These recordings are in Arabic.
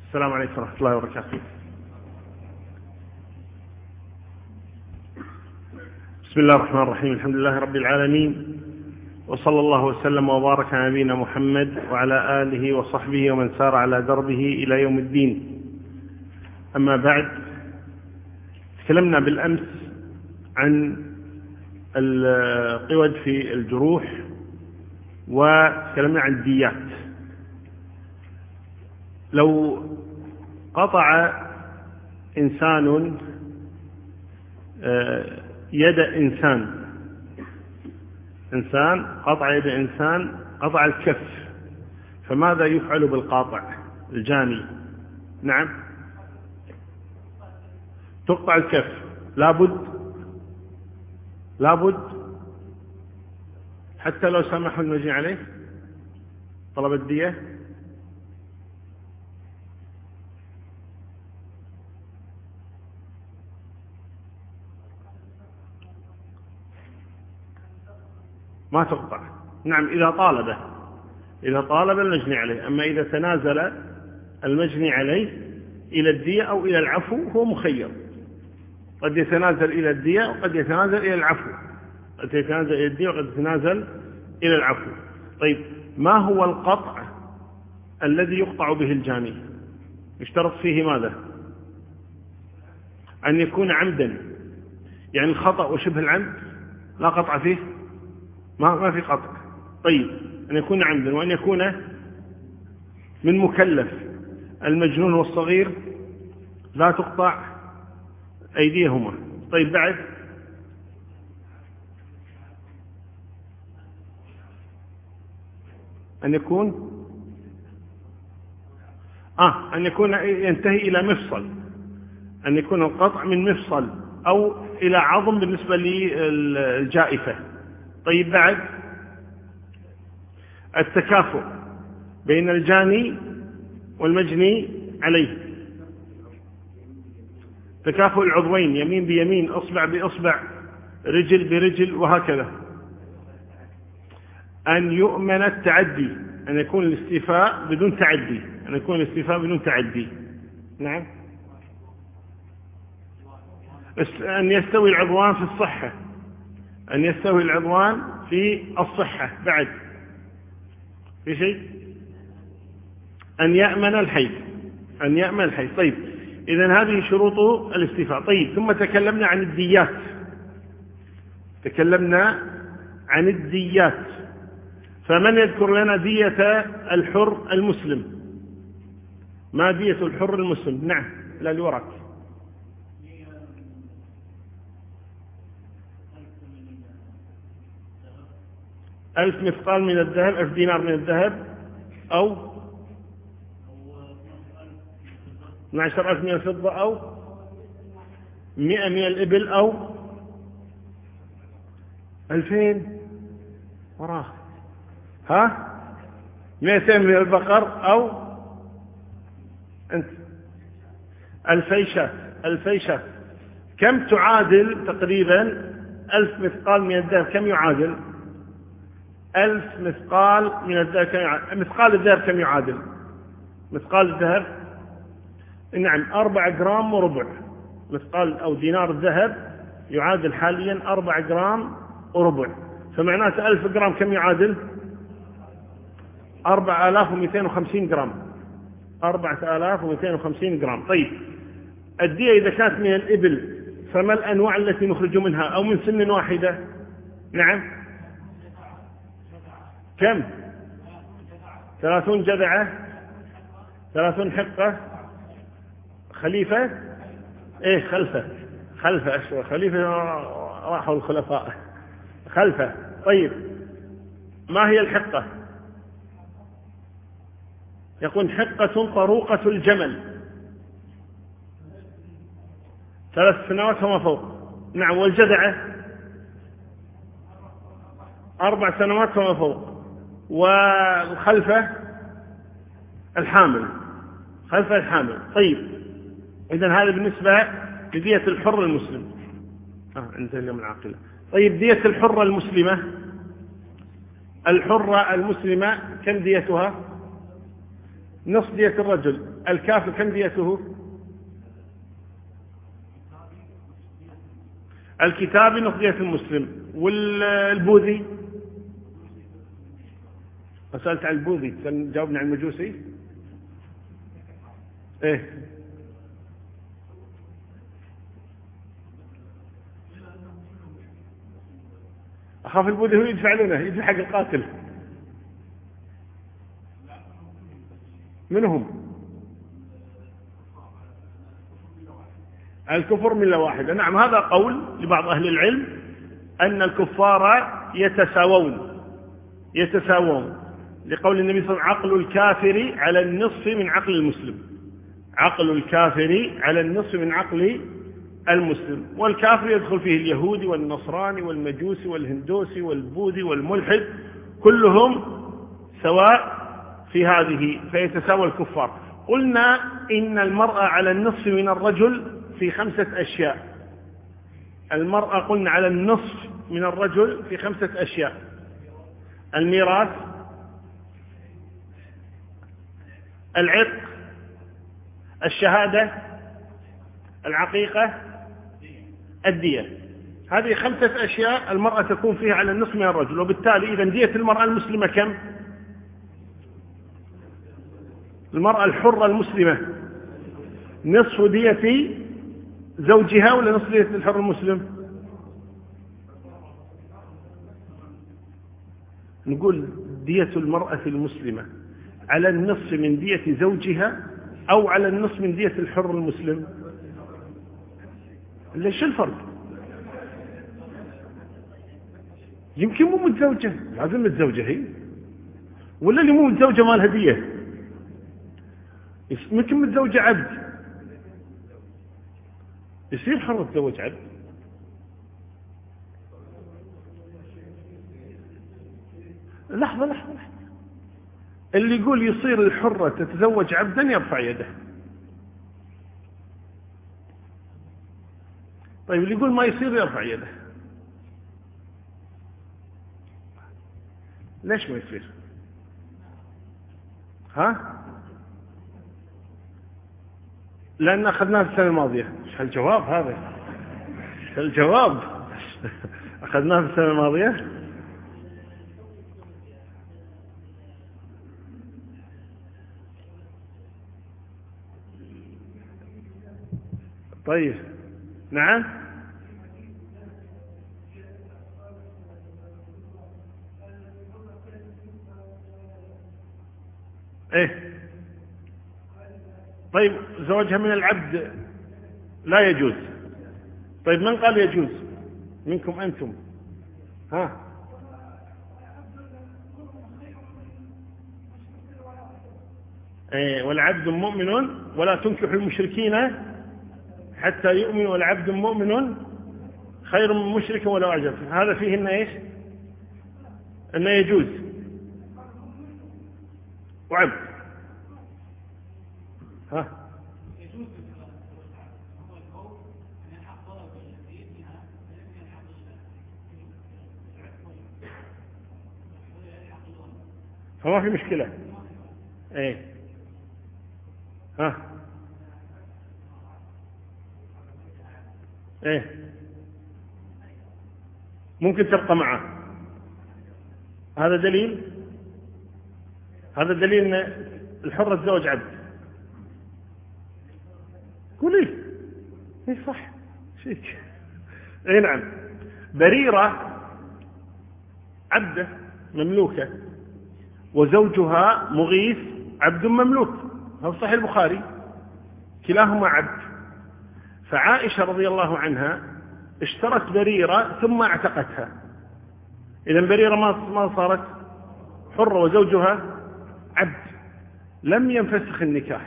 السلام عليكم ورحمة الله وبركاته. بسم الله الرحمن الرحيم. الحمد لله رب العالمين، وصلى الله وسلم وبارك على نبينا محمد وعلى آله وصحبه ومن سار على دربه إلى يوم الدين. أما بعد، تكلمنا بالأمس عن القود في الجروح وتكلمنا عن الديات. لو قطع إنسان يد إنسان قطع يد إنسان، قطع الكف، فماذا يفعل بالقاطع الجاني؟ نعم، تقطع الكف. لابد حتى لو سمحوا المجني عليه طلب الدية. ما تقطع. نعم، إذا طالب المجني عليه. أما إذا تنازل المجني عليه إلى الدية أو إلى العفو هو مخير، قد يتنازل إلى الدية وقد يتنازل إلى العفو، قد يتنازل إلى الدية وقد يتنازل إلى العفو. طيب، ما هو القطع الذي يقطع به الجاني؟ يشترط فيه ماذا؟ أن يكون عمدا، يعني الخطأ وشبه العمد لا قطع فيه، ما في قطع. طيب، أن يكون عمدا، وأن يكون من مكلف. المجنون والصغير لا تقطع أيديهما. طيب، بعد أن يكون ينتهي إلى مفصل، أن يكون القطع من مفصل أو إلى عظم بالنسبة للجائفة. طيب، بعد التكافؤ بين الجاني والمجني عليه، تكافؤ العضوين، يمين بيمين، أصبع بأصبع، رجل برجل، وهكذا. أن يؤمن التعدي، أن يكون الاستيفاء بدون تعدي، نعم. أن يستوي العضوان في الصحة، بعد في شيء؟ أن يأمن الحيض. طيب، إذن هذه شروط الاستيفاء. طيب، ثم تكلمنا عن الديات. فمن يذكر لنا دية الحر المسلم؟ ما دية الحر المسلم؟ نعم، لا الورق. 1000 مثقال من الذهب، 1000 دينار من الذهب، أو 12,000 من الفضة، أو 100 من الإبل، أو 2000 وراه 200 من البقر، أو أنت 2000 شاة. كم تعادل تقريبا 1000 مثقال من الذهب؟ كم يعادل 1000 مثقال من الذهب؟ مثقال الذهب كم يعادل؟ مثقال الذهب، نعم، 4 جرام وربع. مثقال أو دينار الذهب يعادل حاليا 4 جرام وربع. فمعناته 1000 جرام كم يعادل؟ 4250 جرام. 4250 جرام. طيب، الدية إذا كانت من الإبل فما الأنواع التي نخرج منها؟ أو من سن واحدة؟ نعم، كم؟ 30 جذعة، 30 حقة، خليفة، خلفة أشوى، خليفة راحوا الخلفاء، خلفة. طيب، ما هي الحقة؟ يكون حقة طروقة الجمل، 3 سنوات وما فوق. نعم، والجذعة 4 سنوات وما فوق. والخلفة الحامل. طيب، إذن هذا بالنسبة لدية الحر المسلم. انتهى اليوم العاقلة. طيب، دية الحرة المسلمة كم ديتها؟ نصف دية الرجل. الكافر كم ديته؟ الكتابي نصف دية المسلم. والبوذي؟ سألت عن البوذي، جاوبنا عن المجوسي. ايه أخاف البوذي هو يدفع لنا، يدفع حق القاتل. منهم؟ الكفر ملة واحدة. نعم، هذا قول لبعض أهل العلم أن الكفار يتساوون لقول النبي صلى الله عليه وسلم: عقل الكافر على النصف من عقل المسلم. عقل الكافر على النصف من عقل المسلم. والكافر يدخل فيه اليهودي والنصراني والمجوسي والهندوسي والبوذي والملحد، كلهم سواء في هذه، فيتساوى الكفار. قلنا إن المرأة على النصف من الرجل في 5 أشياء. المرأة قلنا على النصف من الرجل في 5 أشياء: الميراث، العتق، الشهادة، العقيقة، الدية. هذه 5 أشياء المرأة تكون فيها على النصف من الرجل. وبالتالي إذا دية المرأة المسلمة كم؟ المرأة الحرة المسلمة نصف دية زوجها ولا نصف دية الحر المسلم؟ نقول دية المرأة المسلمة على النصف من دية زوجها أو على النصف من دية الحر المسلم؟ ليش الفرق؟ يمكن مو متزوجة، لازم متزوجة هي، ولا اللي مو متزوجة مالها دية. يمكن متزوجة عبد، يصير حر تتزوج عبد. لحظة، اللي يقول يصير الحرة تتزوج عبدا يرفع يده. طيب اللي يقول ما يصير يرفع يده. ليش ما يصير؟ ها؟ لأن أخذناه السنة الماضية. ايش هالجواب هذا؟ ايش هالجواب؟ أخذناه السنة الماضية. طيب نعم. ايه طيب زوجها من العبد لا يجوز. طيب من قال يجوز منكم أنتم؟ ها؟ ايه والعبد مؤمن ولا تنكح المشركين حتى يؤمن، والعبد مؤمن خير من مشرك ولو أعجب. هذا فيه إنه إيش؟ إنه يجوز. وعبد ها؟ فما في مشكلة. ايه ها؟ ايه ممكن تبقى معه. هذا دليل ان الحر تزوج عبد. قولي ايه صح شيك. ايه نعم. بريرة عبدة مملوكة وزوجها مغيث عبد مملوك، هذا صحيح البخاري، كلاهما عبد. فعائشة رضي الله عنها اشترت بريرة ثم اعتقتها. إذن بريرة ما صارت حرة وزوجها عبد. لم ينفسخ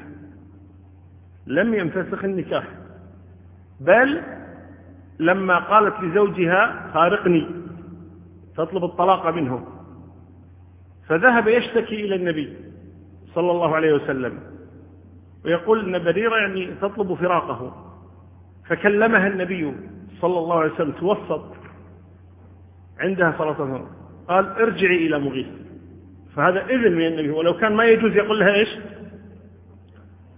النكاح، بل لما قالت لزوجها فارقني تطلب الطلاق منه، فذهب يشتكي إلى النبي صلى الله عليه وسلم ويقول إن بريرة يعني تطلب فراقه. فكلمها النبي صلى الله عليه وسلم توسط عندها صلاة الله عليه وسلم، قال ارجعي إلى مغيث. فهذا إذن من النبي، ولو كان ما يجوز يقول لها إيش؟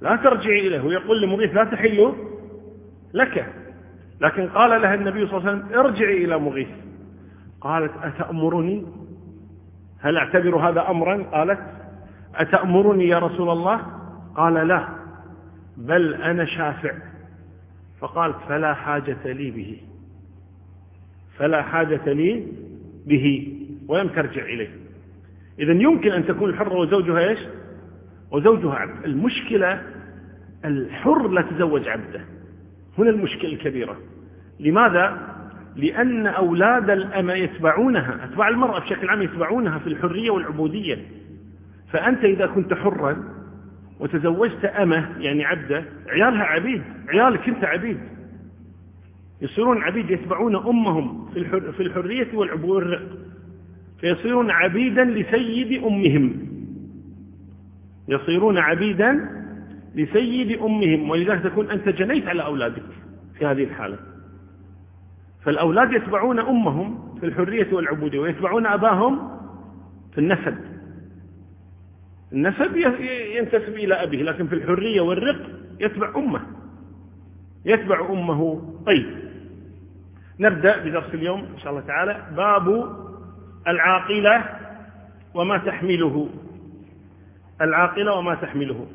لا ترجعي إليه، ويقول لمغيث لا تحل لك. لكن قال لها النبي صلى الله عليه وسلم ارجعي إلى مغيث. قالت أتأمرني؟ هل أعتبر هذا أمرا؟ قالت أتأمرني يا رسول الله؟ قال لا، بل أنا شافع. فقالت فلا حاجة لي به، فلا حاجة لي به، ولم ترجع إليه. إذن يمكن أن تكون الحرة وزوجها إيش؟ وزوجها عبد. المشكلة الحر لا تزوج عبده، هنا المشكلة الكبيرة. لماذا؟ لأن أولاد الأمة يتبعونها، أتباع المرأة بشكل عام يتبعونها في الحرية والعبودية. فأنت إذا كنت حرا وتزوجت أمة يعني عبدة، عيالها عبيد، عيالك أنت عبيد، يصيرون عبيد، يتبعون أمهم في الحرية والرق، فيصيرون عبيدا لسيد أمهم، يصيرون عبيدا لسيد أمهم. ولذلك تكون أنت جنيت على أولادك في هذه الحالة. فالأولاد يتبعون أمهم في الحرية والعبودية، ويتبعون أباهم في النسب. النسب ينتسب إلى أبيه، لكن في الحرية والرق يتبع أمه، يتبع أمه. طيب، نبدأ بدرس اليوم إن شاء الله تعالى. باب العاقلة وما تحمله. العاقلة وما تحمله.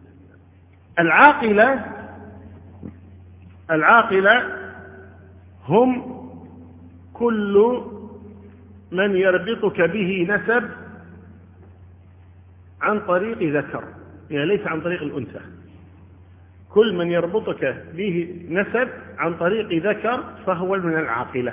العاقلة هم كل من يربطك به نسب عن طريق ذكر، يعني ليس عن طريق الأنثى. كل من يربطك به نسب عن طريق ذكر فهو من العاقلة.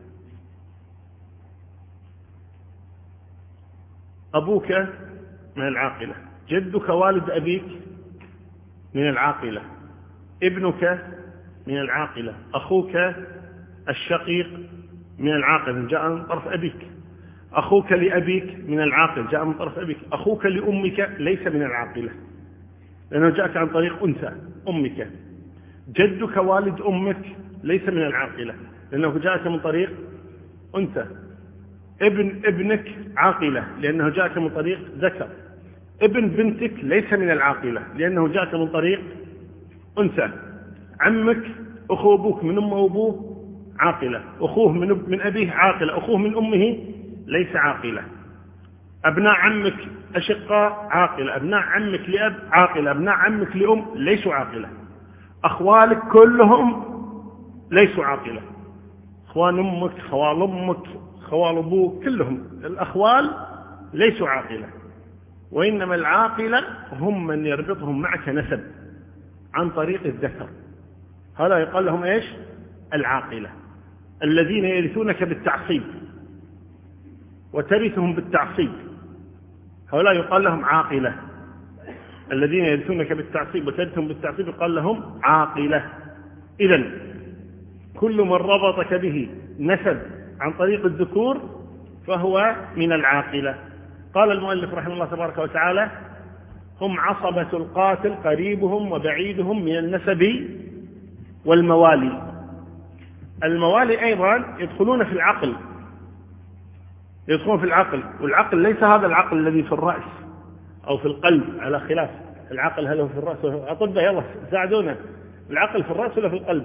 أبوك من العاقلة، جدك والد أبيك من العاقلة، ابنك من العاقلة، أخوك الشقيق من العاقلة جاء من طرف أبيك، أخوك لأبيك من العاقل جاء من طرف أبيك، أخوك لأمك ليس من العاقلة لأنه جاءك عن طريق أنثى أمك، جدك والد أمك ليس من العاقلة لأنه جاءك من طريق أنثى، ابنك عاقلة لأنه جاءك من طريق ذكر، ابن بنتك ليس من العاقلة لأنه جاءك من طريق أنثى، عمك أخو أبوك من أمه وأبوه عاقلة، أخوه من أبيه عاقلة، أخوه من أمه ليس عاقلة، أبناء عمك أشقاء عاقلة، أبناء عمك لأب عاقلة، أبناء عمك لأم ليسوا عاقلة، أخوالك كلهم ليسوا عاقلة، أخوان أمك، خوال أمك، خوال أبوك، كلهم الأخوال ليسوا عاقلة. وإنما العاقلة هم من يربطهم معك نسب عن طريق الذكر، هذا يقال لهم إيش؟ العاقلة. الذين يرثونك بالتعصيب وترثهم بالتعصيب هؤلاء يقال لهم عاقلة. الذين يرثونك بالتعصيب وترثهم بالتعصيب يقال لهم عاقلة. إذن كل من ربطك به نسب عن طريق الذكور فهو من العاقلة. قال المؤلف رحمه الله تبارك وتعالى: هم عصبة القاتل قريبهم وبعيدهم من النسب والموالي. الموالي أيضا يدخلون في العقل، يدخلون في العقل، والعقل ليس هذا العقل الذي في الرأس أو في القلب على خلاف. العقل هل هو في الرأس؟ أطباء يلا ساعدونا، العقل في الرأس ولا في القلب؟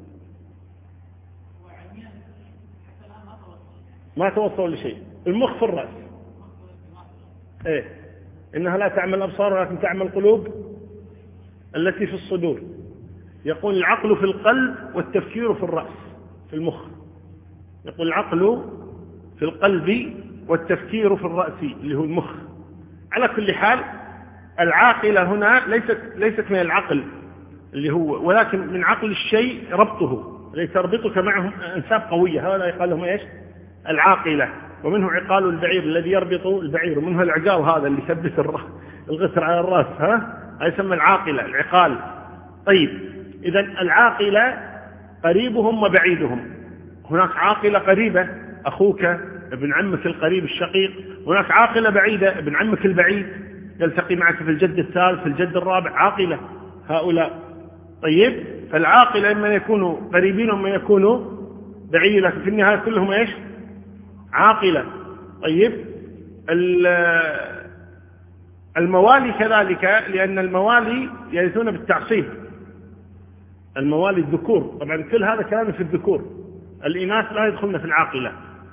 ما توصل لشيء. المخ في الرأس، إيه، إنها لا تعمل الأبصار ولكن تعمل القلوب التي في الصدور. يقول العقل في القلب والتفكير في الرأس في المخ. يقول العقل في القلب والتفكير في الرأس اللي هو المخ. على كل حال العاقلة هنا ليست من العقل اللي هو، ولكن من عقل الشيء ربطه، لتربطك معهم أنساب قوية، هذا يقال لهم إيش؟ العاقلة. ومنه عقال البعير الذي يربط البعير، ومنه العقال هذا اللي يثبت الغسر على الرأس، هذا يسمى العاقلة، العقال. طيب، إذا العاقلة قريبهم وبعيدهم. هناك عاقلة قريبة أخوك ابن عمك القريب الشقيق، هناك عاقلة بعيدة ابن عمك البعيد يلتقي معك في الجد الثالث في الجد الرابع، عاقلة هؤلاء. طيب، فالعاقلة إما يكونوا قريبين وإما يكونوا بعيدين، لكن في النهاية كلهم إيش؟ عاقلة. طيب، الموالي كذلك، لأن الموالي يرثون بالتعصيب، الموالي الذكور، طبعا كل هذا كلام في الذكور، الإناث لا يدخلن في العاقلة.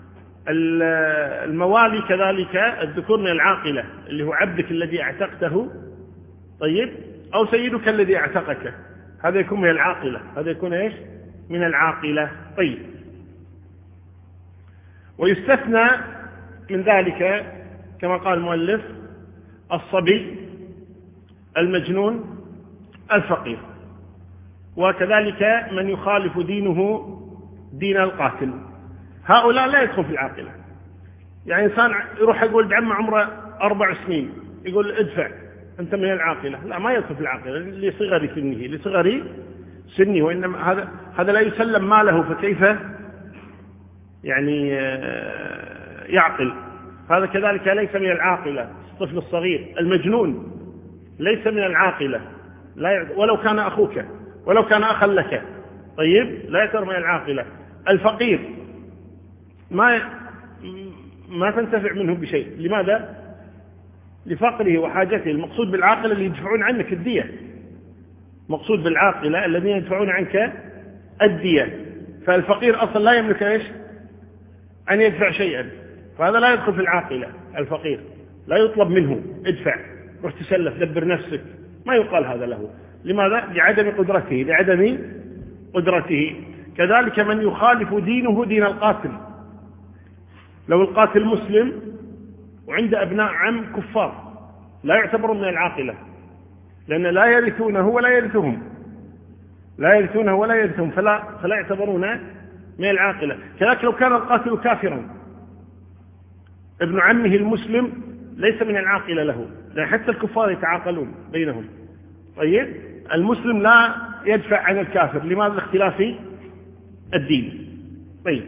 الموالي كذلك الذكور من العاقلة، اللي هو عبدك الذي اعتقته، طيب، أو سيدك الذي اعتقك، هذا يكون من العاقلة، هذا يكون إيش؟ من العاقلة. طيب، ويستثنى من ذلك كما قال المؤلف الصبي، المجنون، الفقير، وكذلك من يخالف دينه دين القاتل، هؤلاء لا يدخل في العاقلة. يعني إنسان يروح يقول عمه عمره 4 سنين يقول ادفع أنت من العاقلة، لا، ما يدخل في العاقلة لصغر سنه، لصغر سنه، وإنما هذا لا يسلم ماله، فكيف يعني يعقل؟ هذا كذلك ليس من العاقلة. الطفل الصغير المجنون ليس من العاقلة، ولو كان أخوك، ولو كان أخا لك، طيب، لا يعتبر من العاقلة. الفقير ما تنتفع منه بشيء، لماذا؟ لفقره وحاجته. المقصود بالعاقلة اللي يدفعون عنك الدية، مقصود بالعاقلة الذين يدفعون عنك الدية، فالفقير أصلا لا يملك إيش؟ أن يدفع شيئا، فهذا لا يدخل في العاقلة. الفقير لا يطلب منه ادفع، روح تسلف، دبر نفسك، ما يقال هذا له. لماذا؟ لعدم قدرته، لعدم قدرته. كذلك من يخالف دينه دين القاتل، لو القاتل مسلم وعند أبناء عم كفار لا يعتبرون من العاقلة، لأن لا يرثونه ولا يرثهم، لا يرثونه ولا يرثهم، فلا يعتبرون من العاقلة. كذلك لو كان القاتل كافرا، ابن عمه المسلم ليس من العاقلة له، لأن حتى الكفار يتعاقلون بينهم. طيب، المسلم لا يدفع عن الكافر، لماذا؟ لاختلاف الدين. طيب،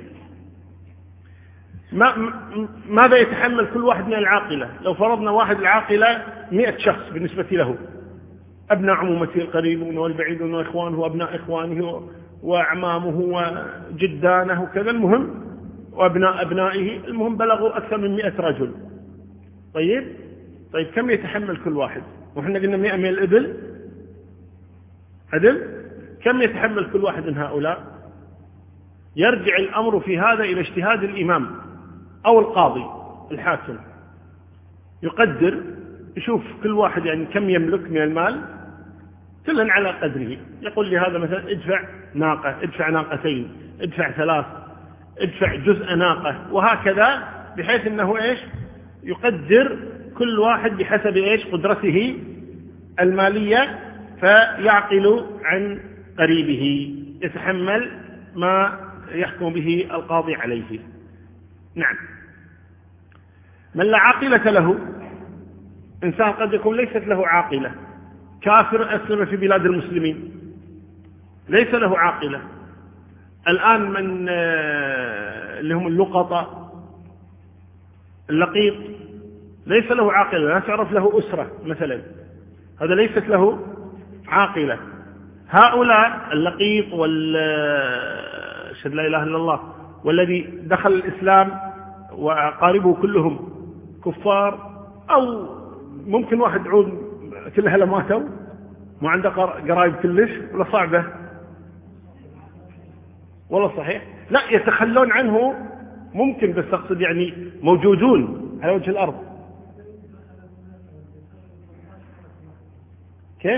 ماذا يتحمل كل واحد من العاقلة؟ لو فرضنا واحد العاقلة 100 شخص بالنسبة له، أبناء عمومته القريبون والبعيدون وإخوانه وأبناء إخوانه وأعمامه وجدانه وكذا، المهم وأبناء أبنائه، المهم بلغوا أكثر من 100 رجل. طيب، كم يتحمل كل واحد؟ وإحنا قلنا 100 من الإبل عدل، كم يتحمل كل واحد من هؤلاء؟ يرجع الأمر في هذا إلى اجتهاد الإمام أو القاضي الحاكم، يقدر، يشوف كل واحد يعني كم يملك من المال، كلا على قدره. يقول لي هذا مثلا ادفع ناقة، ادفع ناقتين، ادفع 3، ادفع جزء ناقة، وهكذا، بحيث أنه إيش؟ يقدر كل واحد بحسب إيش؟ قدرته المالية، فيعقل عن قريبه، يتحمل ما يحكم به القاضي عليه. نعم. من لا عاقلة له، إنسان قد يكون ليست له عاقلة، كافر أسلم في بلاد المسلمين، ليس له عاقلة. الآن من اللي هم اللقطة، اللقيط، ليس له عاقلة، لا تعرف له أسرة مثلا، هذا ليست له عاقلة. هؤلاء اللقيط أشهد لا إله إلا الله، والذي دخل الإسلام وأقاربه كلهم كفار، أو ممكن واحد عود كلها لماتوا، ما عنده قرايب كلش، ولا صعبة؟ والله صحيح، لا يتخلون عنه ممكن، بس أقصد يعني موجودون على وجه الأرض. كيف؟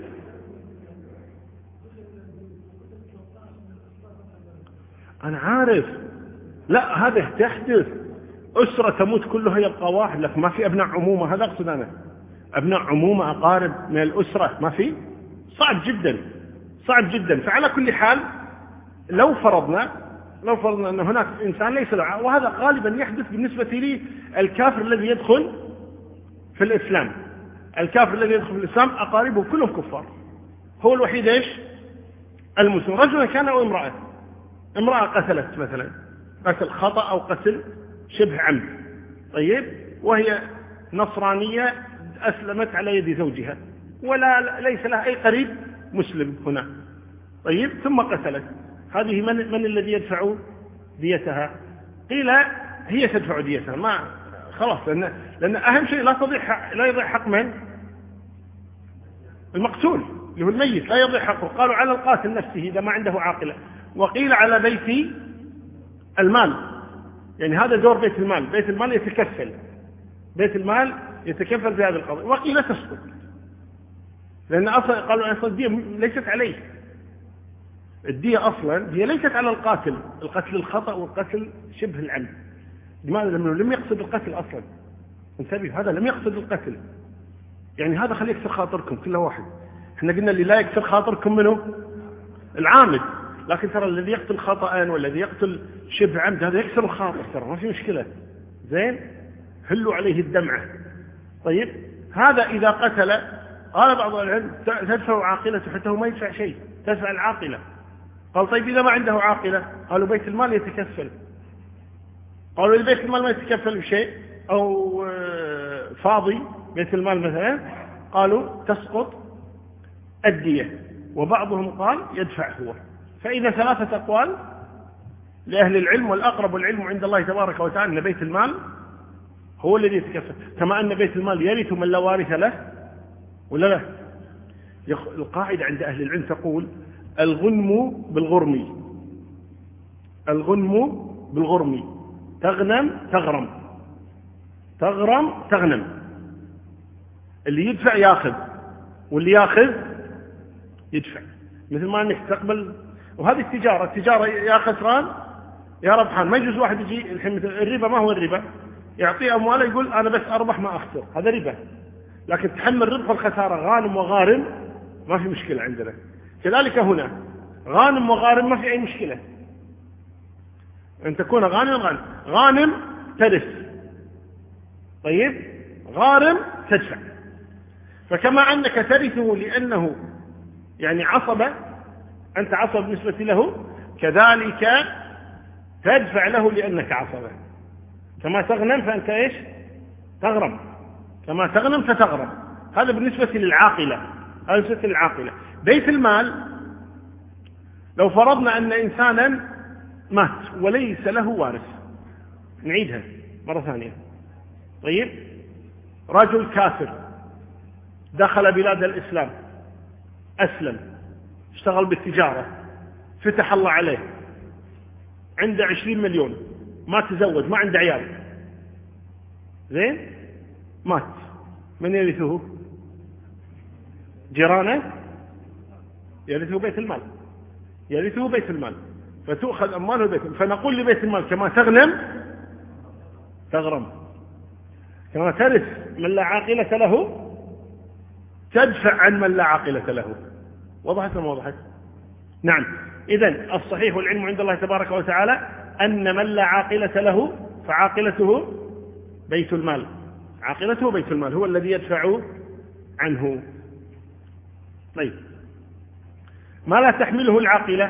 أنا عارف، لا، هذا تحدث أسرة تموت كلها يبقى واحد، لك ما في أبناء عمومة، هذا أقصد أنا، أبناء عمومة أقارب من الأسرة ما في، صعب جدا، صعب جدا. فعلى كل حال لو فرضنا أن هناك إنسان ليس له، وهذا غالبا يحدث بالنسبة لي الكافر الذي يدخل في الإسلام، الكافر الذي يدخل في الإسلام أقاربه كلهم كفار، هو الوحيد إيش؟ المسلم. رجلا كان أو امرأة قتلت مثلا، قتل خطأ أو قتل شبه عمد، طيب، وهي نصرانية أسلمت على يد زوجها، ولا ليس لها أي قريب مسلم هنا، طيب، ثم قتلت، هذه من الذي يدفع ديتها؟ قيل هي تدفع ديتها، ما خلاص، لأن أهم شيء لا يضيع حق من؟ المقتول اللي هو الميت، لا يضيع حقه. قالوا على القاتل نفسه إذا ما عنده عاقلة، وقيل على بيت المال، يعني هذا دور بيت المال. بيت المال يتكفل، بيت المال يتكفل بهذه القضية. وقيل تسقط، لأن أصلا قالوا أصلا الدية ليست عليه. الدية أصلا هي ليست على القاتل، القتل الخطأ والقتل شبه العمد. لماذا؟ لأنه لم يقصد القتل أصلا. انتبه، هذا لم يقصد القتل، يعني هذا خليه يكسر خاطركم كل واحد. احنا قلنا اللي لا يكسر خاطركم منه العامد، لكن ترى الذي يقتل خطأ والذي يقتل شبه عمد هذا يكسر الخاطر، ترى ما في مشكلة. زين، هلوا عليه الدمعة. طيب، هذا إذا قتل، قال بعض العلم تدفع عاقلته حتى هو ما يدفع شيء، تدفع العاقلة. قال طيب إذا ما عنده عاقلة، قالوا بيت المال يتكفل. قالوا إذا بيت المال ما يتكفل بشيء أو فاضي بيت المال مثلا، قالوا تسقط الدية. وبعضهم قال يدفع هو. فإذا ثلاثة أقوال لأهل العلم، والأقرب العلم عند الله تبارك وتعالى أن بيت المال هو الذي يتكفل، كما أن بيت المال يرث من لا وارث له ولا لا. القاعدة عند أهل العلم تقول الغنم بالغرم، الغنم بالغرم، تغنم تغرم، تغرم تغنم. اللي يدفع ياخذ، واللي ياخذ يدفع، مثل ما انك تقبل. وهذه التجارة يا خسران يا ربحان. ما يجوز واحد يجي الحين، الربا ما هو الربا؟ يعطي أمواله يقول أنا بس أربح ما أخسر، هذا ربا. لكن تحمل ربح الخسارة غانم وغارم ما في مشكلة عندنا. كذلك هنا غانم وغارم ما في أي مشكلة، أن تكون غانم غانم ترث، طيب غارم تدفع. فكما أنك ترثه لأنه يعني عصبة، أنت عصب بالنسبة له، كذلك تدفع له لأنك عصبة. كما تغنم فأنت إيش؟ تغرم، كما تغنم فتغرم. هذا بالنسبة للعاقلة، هذا بالنسبة للعاقلة. بيت المال، لو فرضنا أن إنسانا مات وليس له وارث، نعيدها مرة ثانية. طيب، رجل كافر دخل بلاد الإسلام، أسلم، اشتغل بالتجارة، فتح الله عليه، عنده 20 مليون، ما تزوج، ما عنده عيال، زين، مات، من يرثه؟ جيرانه؟ يرثه بيت المال، يرثه بيت المال، فتؤخذ أمواله بيت المال. فنقول لبيت المال كما تغنم تغرم، كما ترث من لا عاقلة له تدفع عن من لا عاقلة له. وضحت ما وضحت؟ نعم. إذن الصحيح والعلم عند الله تبارك وتعالى أن من لا عاقلة له فعاقلته بيت المال، عاقلته بيت المال هو الذي يدفع عنه. طيب، ما لا تحمله العاقلة؟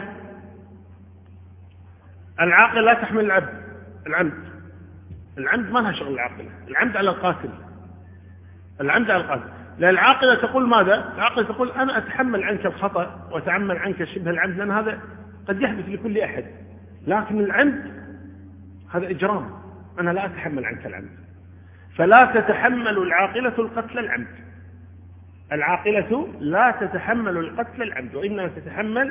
العاقلة لا تحمل العمد. العمد ما لها شغل العاقلة، العمد على القاتل، العمد على القاتل. لأن العاقلة تقول ماذا؟ العاقلة تقول أنا أتحمل عنك الخطأ وأتحمل عنك شبه العمد، لأن هذا قد يحدث لكل أحد. لكن العمد هذا إجرام، أنا لا أتحمل عنك العمد. فلا تتحمل العاقلة القتل العمد، العاقلة لا تتحمل القتل العمد، وإنما تتحمل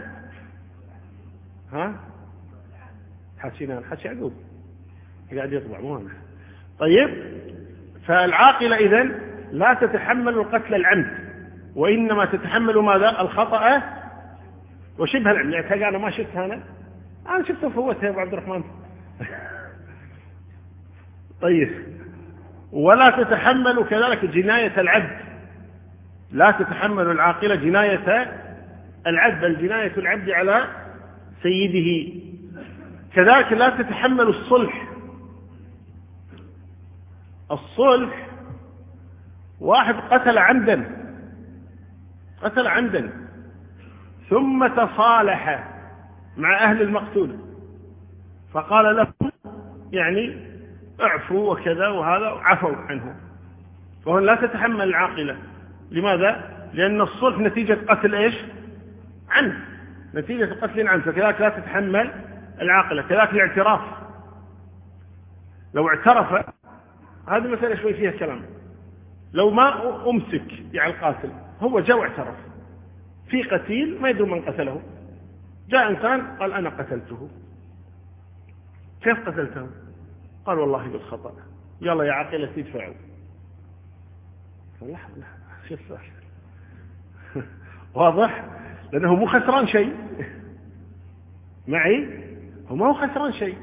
حسينا الحسي عقوب قاعد يطبع مو أنا. طيب، فالعاقلة إذن لا تتحمل القتل العمد، وإنما تتحمل ماذا؟ الخطأ وشبه العمد. يعني أنا ما شفت أنا شفت فوتها يا أبو عبد الرحمن. طيب، ولا تتحمل كذلك جناية العبد، لا تتحمل العاقلة جناية العبد، بل جناية العبد على سيده. كذلك لا تتحمل الصلح. الصلح واحد قتل عمدا ثم تصالح مع أهل المقتول، فقال لهم يعني اعفوا وكذا وهذا، عفوا عنه، فهو لا تتحمل العاقلة. لماذا؟ لأن الصلح نتيجة قتل إيش؟ عنه، نتيجة قتل عنه، فكذلك لا تتحمل العاقلة. كذلك الاعتراف، لو اعترف هذه مسألة شوي فيها كلام. لو ما أمسك يعني القاتل، هو جاء واعترف في قتيل ما يدري من قتله، جاء إنسان قال أنا قتلته، كيف قتلته؟ قال والله بالخطأ، يلا يا عاقلة تدفعوا. لحظة شو الصح؟ واضح؟ لأنه مو خسران شيء معي، هو ما هو خسران شيء.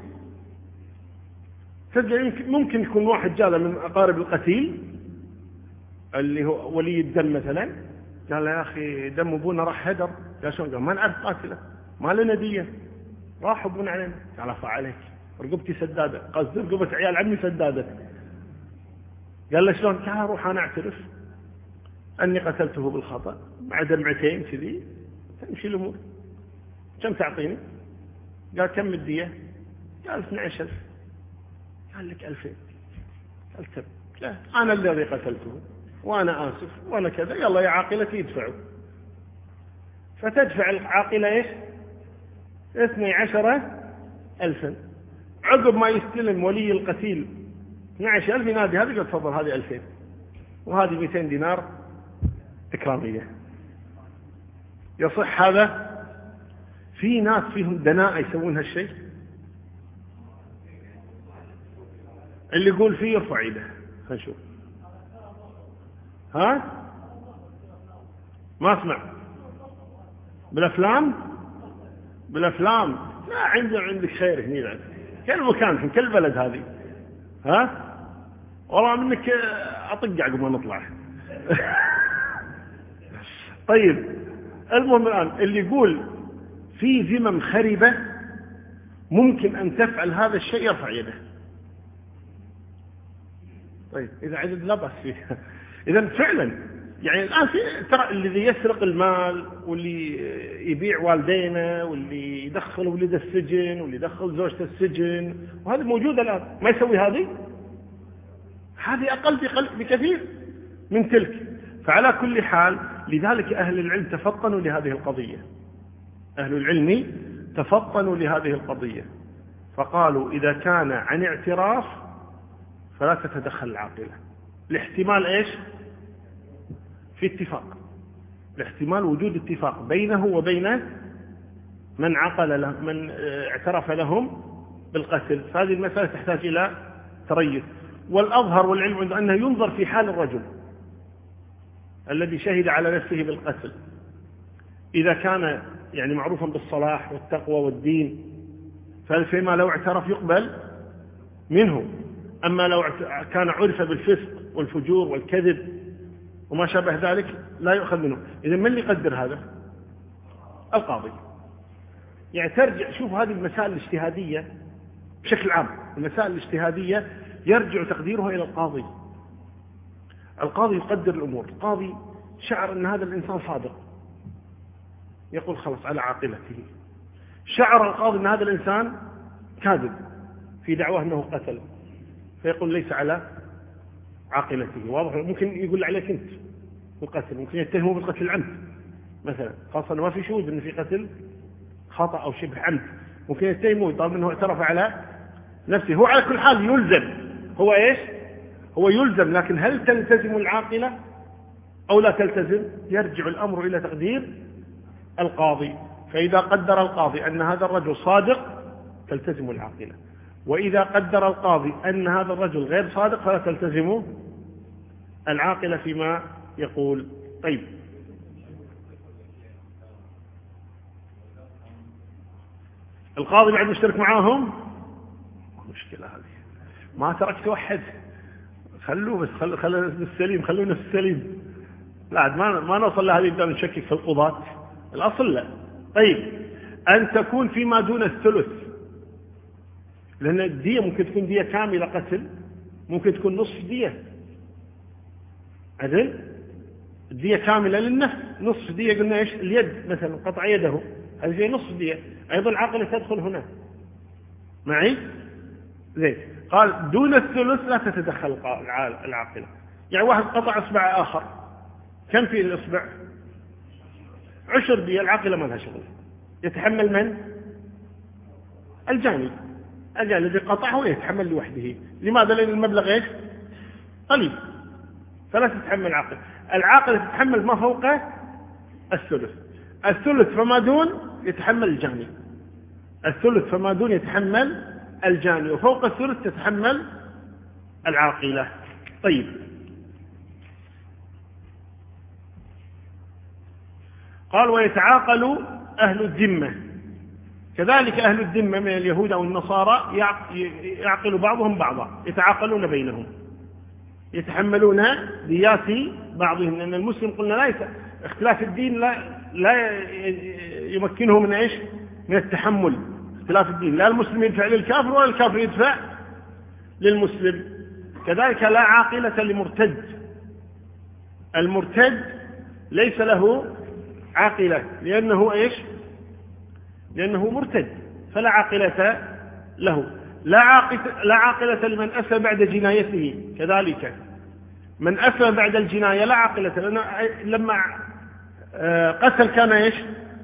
ممكن يكون واحد جاء من أقارب القتيل اللي هو ولي الدم مثلا، قال يا أخي دم أبونا راح هدر، قال شلون؟ قال ما نعرف قاتله، ما لنا دية، راح أبونا علينا. قال عفا عليك، رقبتي سدادة، قصد رقبة عيال عمي سدادة. قال له شلون؟ قال روح أنا أعترف أني قتلته بالخطأ مع دمعتين كذي تمشي الأمور. كم تعطيني؟ قال كم الدية؟ قال 12,000. قال لك 2000. قال تب، لا أنا الذي قتلته وأنا آسف وأنا كذا، يلا يا عاقلتي يدفعوا. فتدفع العاقلة إيش؟ 12,000. عقب ما يستلم ولي القتيل 12,000 ينادي هذا قال تفضل هذه 2000 وهذه 200 دينار إكرامية. يصح هذا؟ في ناس فيهم دناءة يسوون هالشيء. اللي يقول فيه يرفع يده، خلينا نشوف. ها؟ ما اسمع. بالأفلام؟ بالأفلام لا، عندك خير هني بعد، كل مكان كل بلد هذه. ها؟ والله منك أطق عقب ما نطلع. طيب المهم الآن اللي يقول في ذمم خربة ممكن أن تفعل هذا الشيء يرفع يده. طيب إذا عدد لا بأس فيه. إذا فعلا يعني الآن ترى الذي يسرق المال واللي يبيع والدينه واللي يدخل ولده السجن واللي يدخل زوجته السجن، وهذه موجودة الآن، ما يسوي هذه أقل بكثير من تلك. فعلى كل حال لذلك أهل العلم تفطنوا لهذه القضية، أهل العلم تفطنوا لهذه القضية، فقالوا إذا كان عن اعتراف فلا تتدخل العاقلة. الاحتمال إيش؟ في اتفاق، الاحتمال وجود اتفاق بينه وبين من عقل له، من اعترف لهم بالقتل. فهذه المسألة تحتاج إلى تريث. والأظهر والعلم عنده أنه ينظر في حال الرجل الذي شهد على نفسه بالقتل، إذا كان يعني معروفا بالصلاح والتقوى والدين فيما لو اعترف يقبل منه، أما لو كان عرف بالفسق والفجور والكذب وما شابه ذلك لا يؤخذ منه. إذا من اللي يقدر هذا؟ القاضي. يعني ترجع شوف هذه المسائل الاجتهادية بشكل عام، المسائل الاجتهادية يرجع تقديرها إلى القاضي. القاضي يقدر الأمور. القاضي شعر أن هذا الإنسان صادق يقول خلص على عاقلته. شعر القاضي أن هذا الإنسان كاذب في دعواه أنه قتل فيقول ليس على عاقلته. واضح؟ ممكن يقول عليك أنت القتل، ممكن يتهمه بالقتل العمد مثلا، خاصة ما في شهود أن في قتل خطأ أو شبه عمد، ممكن يتهمه يطالب أنه اعترف على نفسه. هو على كل حال يلزم، هو إيش؟ هو يلزم، لكن هل تلتزم العاقلة أو لا تلتزم؟ يرجع الأمر إلى تقدير القاضي. فإذا قدر القاضي أن هذا الرجل صادق تلتزم العاقلة، وإذا قدر القاضي أن هذا الرجل غير صادق فلا تلتزم العاقلة فيما يقول. طيب القاضي بعد يشترك معاهم، مشكلة هذه، ما تركت واحد، خلوه بس خلونا في السليم، خلونا في السليم، لا ما نوصل لهذه الدرجة نشكك في القضاة، الأصل لا. طيب أن تكون فيما دون الثلث، لأن الدية ممكن تكون دية كاملة قتل، ممكن تكون نصف دية عدل، الدية كاملة للنفس، نصف دية قلنا إيش؟ اليد مثلا قطع يده، هذه زي نصف دية، أيضا العاقلة تدخل هنا معي زين. قال دون الثلث لا تتدخل العاقلة. يعني واحد قطع إصبع آخر، كم في الإصبع؟ 10 دية، العاقلة ما لها شغل، يتحمل من؟ الجاني الذي قطعه يتحمل لوحده. لماذا؟ لأن المبلغ إيش؟ قليل، فلا تتحمل العاقلة. العاقلة تتحمل ما فوق الثلث. الثلث فما دون يتحمل الجاني، الثلث فما دون يتحمل الجاني، وفوق الثلث تتحمل العاقلة. طيب، قال ويتعاقل أهل الذمة، كذلك أهل الذمة من اليهود أو النصارى يعقل بعضهم بعضا، يتعاقلون بينهم، يتحملون ديات بعضهم، لأن المسلم قلنا لا اختلاف الدين لا يمكنه من ايش؟ من التحمل. اختلاف الدين، لا المسلم يدفع للكافر ولا الكافر يدفع للمسلم. كذلك لا عاقلة لمرتد، المرتد ليس له عاقلة لأنه ايش؟ لأنه مرتد، فلا عاقلة له. لا عاقلة لمن أسلم بعد جنايته، كذلك من أسلم بعد الجناية لا عاقلة، لأنه لما قتل كان ايش؟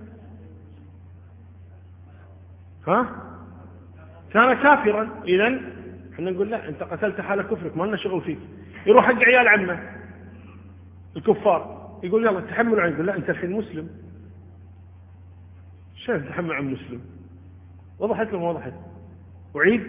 كان كافرا. إذن احنا نقول لا، انت قتلت حال كفرك، ما لنا شغل فيك. يروح حق عيال عمه الكفار يقول يلا تحملوا عنه، يقول لا انت الحين مسلم، شايف تحمل عن مسلم. وضحت لهم؟ وضحت. أعيد.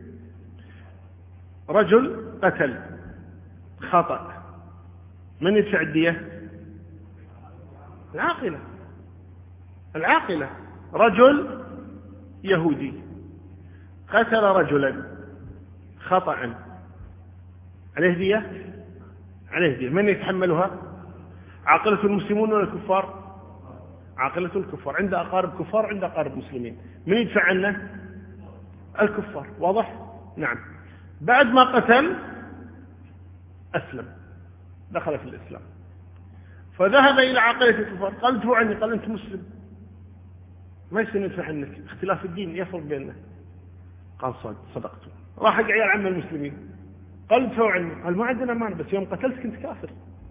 رجل قتل خطأ، من يدفع الدية؟ العاقلة. العاقلة. رجل يهودي قتل رجلا خطأ، عليه دية؟ عليه دية. من يتحملها؟ عاقلة المسلمون ولا الكفار؟ عاقلة الكفار. عند أقارب كفار، عند أقارب مسلمين، من يدفع عنه؟ الكفار. واضح؟ نعم. بعد ما قتل أسلم، دخل في الإسلام، فذهب إلى عاقلة الكفار، قال ادفعوا عني، قال أنت مسلم ما يصير ندفع عنك، اختلاف الدين يفرق بيننا. قال صدقتم. راح حق عيال عم المسلمين، قال ادفعوا عني، قال ما عندنا مانع، بس يوم قتلت كنت كافر.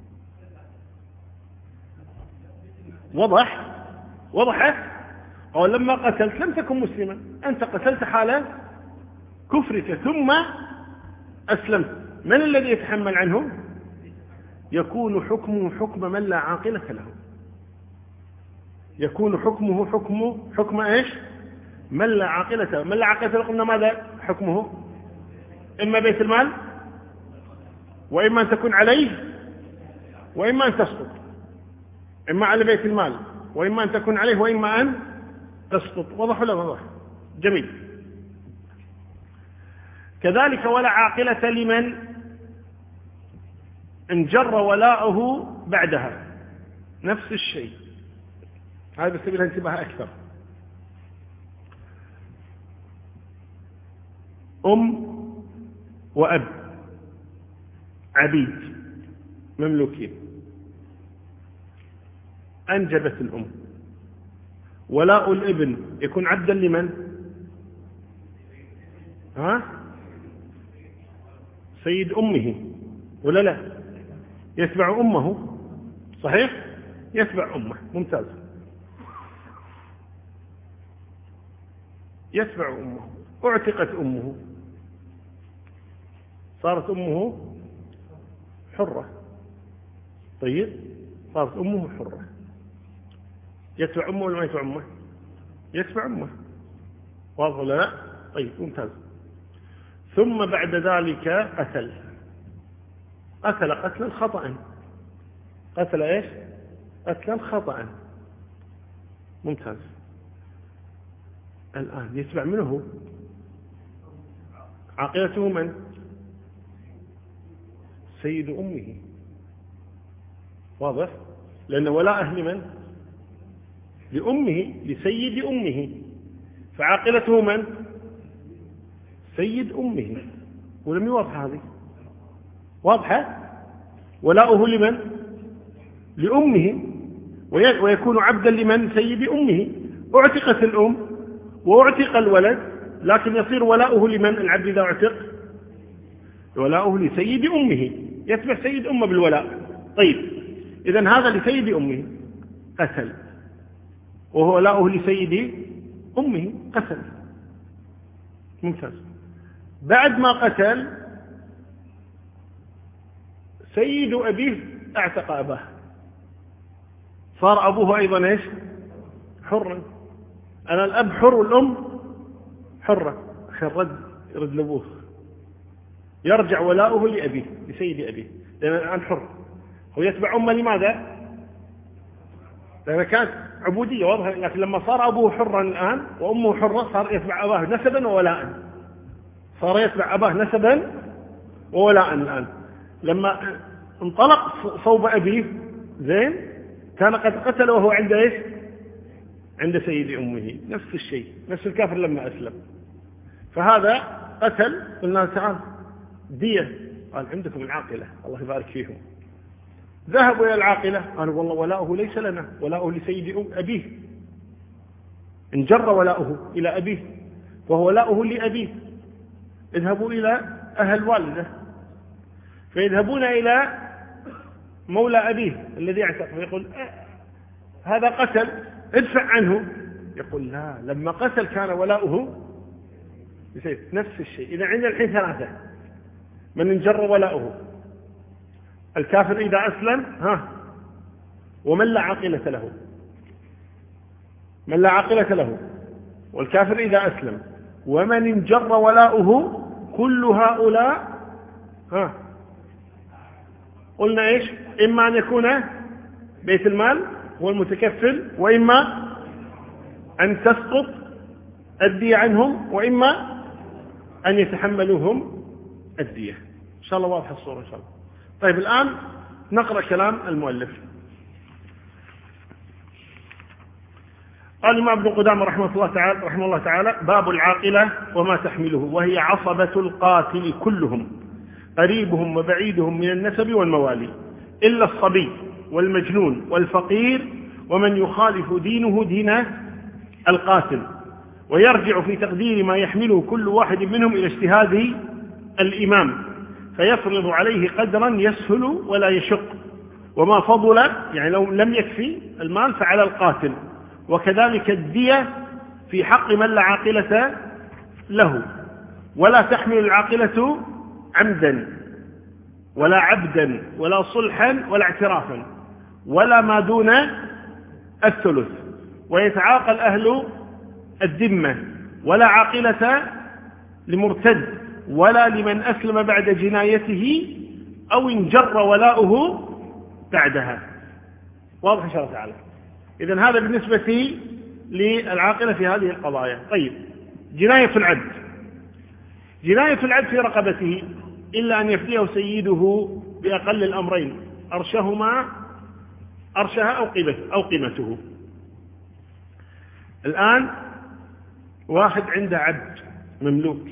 وضح؟ وضحت؟ قال لما قتلت لم تكن مسلما، أنت قتلت حال كفرك ثم أسلمت، من الذي يتحمل عنه؟ يكون حكمه حكم من لا عاقلة له. يكون حكمه حكم ايش؟ من لا عاقلة له. من لا عاقلة له قلنا ماذا حكمه؟ إما بيت المال، وإما أن تكون عليه، وإما أن تسقط. إما على بيت المال، وإما أن تكون عليه، وإما أن تسقط. وضح ولا وضح؟ جميل. كذلك ولا عاقلة لمن انجر ولاؤه بعدها، نفس الشيء. هذا سبيل انتباه أكثر. أم وأب عبيد مملوكين، أنجبت الأم، ولاء الابن يكون عبدا لمن؟ سيد أمه ولا لا؟ يتبع أمه، صحيح؟ يتبع أمه. ممتاز. يتبع أمه. اعتقت أمه، صارت أمه حرة. طيب، صارت أمه حرة، يتبع أمه ولا ما يتبع أمه؟ يتبع أمه. واضح ولا لا؟ طيب، ممتاز. ثم بعد ذلك قتل قتلا خطأ. قتل ايش؟ قتلا خطأ. ممتاز. الآن يتبع منه عاقلته من؟ سيد أمه. واضح؟ لأن ولاء أهل من؟ لأمه، لسيد أمه، فعاقلته من؟ سيد أمه. ولم يوضح هذه؟ واضحة؟ ولاؤه لمن؟ لأمه، ويكون عبدا لمن؟ سيد أمه. اعتقت الأم واعتق الولد، لكن يصير ولاؤه لمن؟ العبد إذا اعتق ولاؤه لسيد أمه، يتبع سيد أمه بالولاء. طيب، إذن هذا لسيد أمه قتل، وهو ولاؤه لسيد أمه قتل. ممتاز. بعد ما قتل سيد أبيه اعتق أباه، صار أبوه أيضا إيش؟ حرا. أنا الأب حر والأم حرة، يرد لأبوه، يرجع ولاؤه لأبيه لسيد أبيه، لأن الآن حر. هو يتبع أمه لماذا؟ لأن كانت عبودية واضحة، لكن لما صار أبوه حرا الآن وأمه حرة صار يتبع أباه نسبا وولاء، صار يتبع أباه نسبا وولاء. الآن لما انطلق صوب أبيه زين كان قد قتل وهو عند إيش؟ عند سيد أمه، نفس الشيء، نفس الكافر لما أسلم. فهذا قتل، قلنا تعال دية، قال عندكم العاقلة الله يبارك فيهم. ذهبوا إلى العاقلة قالوا والله ولاؤه ليس لنا، ولاؤه لسيد أبيه، انجر ولاؤه إلى أبيه وهو ولاؤه لأبيه. اذهبوا إلى أهل والده، فيذهبون إلى مولى أبيه الذي اعتق، فيقول هذا قتل ادفع عنه، يقول لا، لما قتل كان ولاؤه نفس الشيء. إذا عندنا الحين ثلاثة: من انجر ولاؤه، الكافر إذا أسلم، ومن لا عاقلة له، من لا عاقلة له، والكافر إذا أسلم، ومن انجر ولاؤه. كل هؤلاء قلنا إيش؟ إما أن يكون بيت المال هو المتكفل، وإما أن تسقط الدية عنهم، وإما أن يتحملوهم الدية. إن شاء الله واضح الصورة إن شاء الله. طيب الآن نقرأ كلام المؤلف. قال الإمام ابن قدامة رحمه الله تعالى: باب العاقلة وما تحمله، وهي عصبة القاتل كلهم، قريبهم وبعيدهم من النسب والموالي، إلا الصبي والمجنون والفقير ومن يخالف دينه دين القاتل، ويرجع في تقدير ما يحمله كل واحد منهم إلى اجتهاد الإمام، فيفرض عليه قدرا يسهل ولا يشق، وما فضل يعني لو لم يكفي المال فعلى القاتل. وكذلك الدية في حق من لا عاقلة له، ولا تحمل العاقلة عمدا ولا عبدا ولا صلحا ولا اعترافا ولا ما دون الثلث، ويتعاقل أهل الذمة، ولا عاقلة لمرتد ولا لمن أسلم بعد جنايته أو انجر ولاؤه بعدها. واضح إن شاء الله تعالى. إذن هذا بالنسبة للعاقلة في هذه القضايا. طيب، جناية العبد. جناية العبد في رقبته إلا أن يفديه سيده بأقل الأمرين: أرشها أو قيمته. الآن واحد عنده عبد مملوك،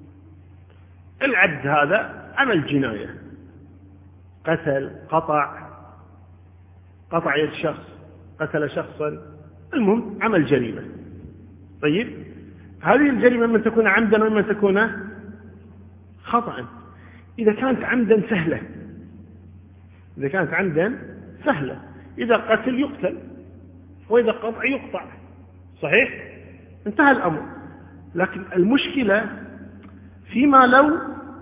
العبد هذا عمل جناية، قتل، قطع يد شخص، قتل شخصا، المهم عمل جريمة. طيب، هذه الجريمة من تكون عمدا ومن تكون خطأ. إذا كانت عمدا سهلة، إذا قتل يقتل، وإذا قطع يقطع، صحيح؟ انتهى الأمر. لكن المشكلة فيما لو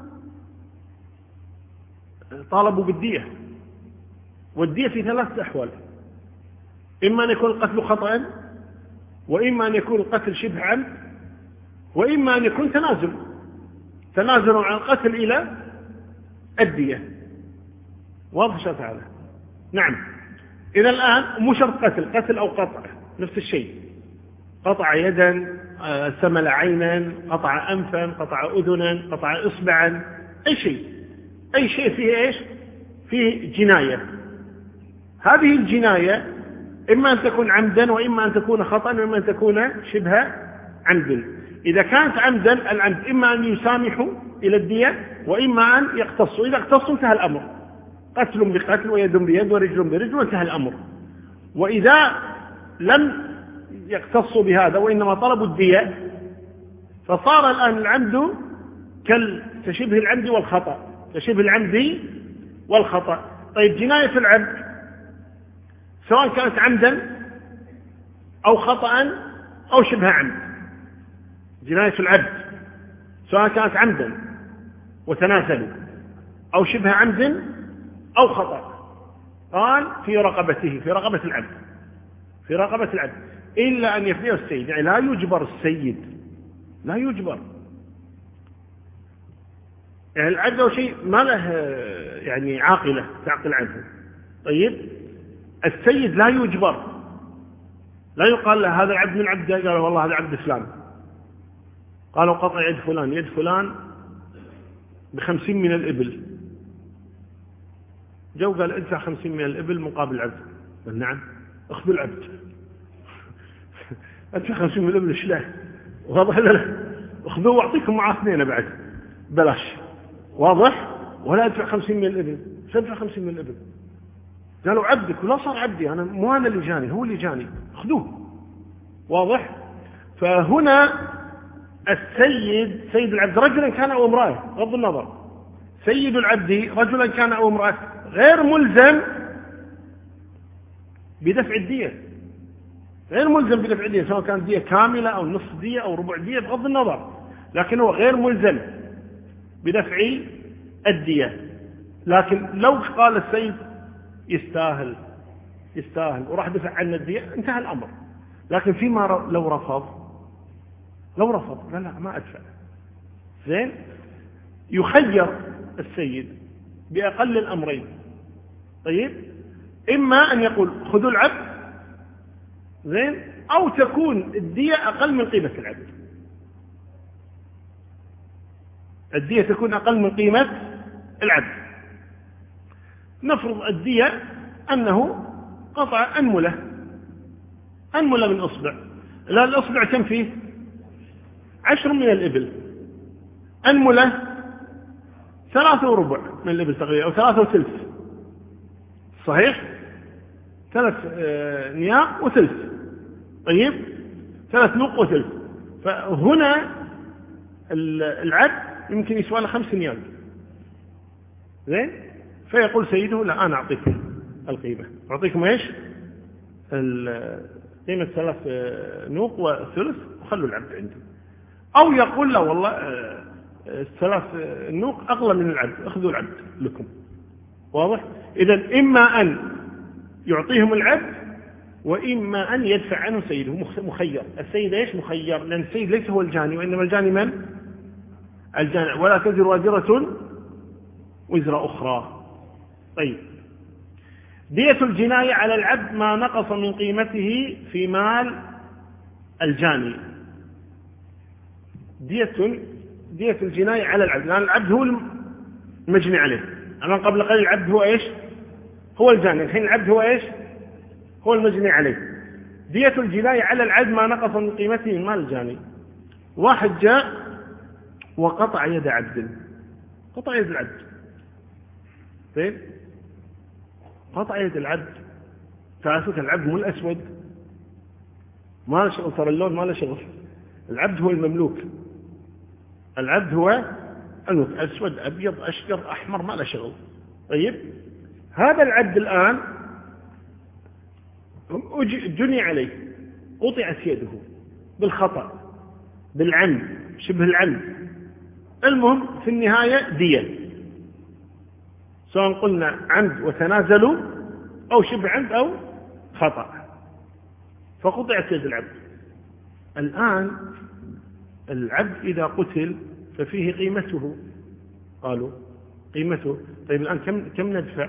طالبوا بالدية، والدية في 3 أحوال: إما أن يكون القتل خطأ، وإما أن يكون القتل شبه عمد، وإما أن يكون تنازل عن القتل إلى الدية. واضح شاء تعالى. نعم. إذا الآن مو شرط قتل أو قطع، نفس الشيء: قطع يدا، سمل عينا، قطع أنفا، قطع أذنا، قطع إصبعا، أي شيء فيه إيش؟ فيه جناية. هذه الجناية إما أن تكون عمدا، وإما أن تكون خطأ، وإما أن تكون شبه عمد. إذا كانت عمدا، العمد إما أن يسامحوا إلى الدية، وإما أن يقتصوا. إذا اقتصوا انتهى الأمر، قتل بقتل ويد بيد ورجل برجل، وانتهى الأمر. وإذا لم يقتصوا بهذا وإنما طلبوا الدية، فصار الآن العمد كشبه العمد والخطأ. طيب، جناية العبد سواء كانت عمدا أو خطأ أو شبه عمد، جناية العبد سواء كانت عمدا وتناسلوا، أو شبه عمد أو خطأ. قال في رقبته، في رقبة العبد، في رقبة العبد، إلا أن يفديه السيد. يعني لا يجبر السيد، لا يجبر. يعني العبد أو شيء ما له يعني عاقلة تعقل عنه. طيب السيد لا يجبر، لا يقال له هذا العبد من عبد، قال والله هذا عبد فلان، قالوا قطع يد فلان، يد فلان ب50 من الإبل، جو قال ادفع 50 من الإبل مقابل العبد. قال نعم، اخذوا العبد. ادفع 50 من الإبل ايش له؟ واضح لا؟ اخذوه واعطيكم معاه 2 بعد بلاش. واضح؟ ولا ادفع 50 من الإبل. ادفع 50 من الإبل. قالوا عبدك، ولا صار عبدي، أنا مو أنا اللي جاني، هو اللي جاني، اخذوه. واضح؟ فهنا السيد، سيد العبد رجلا كان أو امرأة، بغض النظر، سيد العبد رجلا كان أو امرأة، غير ملزم بدفع الدية، غير ملزم بدفع الدية، سواء كانت دية كاملة أو نصف دية أو ربع دية، بغض النظر، لكن هو غير ملزم بدفع الدية. لكن لو قال السيد يستاهل وراح دفع عنا الدية، انتهى الأمر. لكن فيما لو رفض لا ما أدفع، زين، يخير السيد بأقل الأمرين. طيب إما أن يقول خذوا العبد، زين، أو تكون الدية أقل من قيمة العبد، الدية تكون أقل من قيمة العبد. نفرض الدية أنه قطع أنملة من أصبع، لا الأصبع كم فيه 10 من الإبل، أنملة 3 وربع من الإبل تقريبا، أو 3 وثلث، صحيح، 3 نياق وثلث. طيب 3 نوق وثلث. فهنا العبد يمكن يسوى له 5 نياق، زين، فيقول سيده لا أنا أعطيكم القيمة، أعطيكم إيش قيمة 3 نوق وثلث وخلوا العبد عندي. أو يقول لا والله 3 نوق أغلى من العبد، أخذوا العبد لكم. واضح؟ إذن إما أن يعطيهم العبد، وإما أن يدفع عنه سيده، مخير. السيد إيش مخير؟ لأن السيد ليس هو الجاني، وإنما الجاني من؟ الجاني، ولا تزر وازرة وزر أخرى. طيب دية الجناية على العبد ما نقص من قيمته في مال الجاني. دية الجناية على العبد، لأن العبد هو المجني عليه. أما قبل قليل العبد هو إيش؟ هو الجاني، الحين العبد هو إيش؟ هو المجني عليه. دية الجناية على العبد ما نقص من قيمته من مال الجاني. واحد جاء وقطع يد عبد، قطع يد العبد، طيب قطع يد العبد، تعرفون العبد مو الأسود، ما له شغل، ترى اللون ما له شغل، العبد هو المملوك، العبد هو المملوك، أسود أبيض أشقر أحمر ما له شغل. طيب هذا العبد الآن جني عليه، قطعت يده بالخطأ، بالعمد، شبه العمد، المهم في النهاية دية، سواء قلنا عمد وتنازلوا أو شبه عمد أو خطأ، فقطعت يد العبد. الآن العبد إذا قتل ففيه قيمته، قالوا قيمته. طيب الآن كم ندفع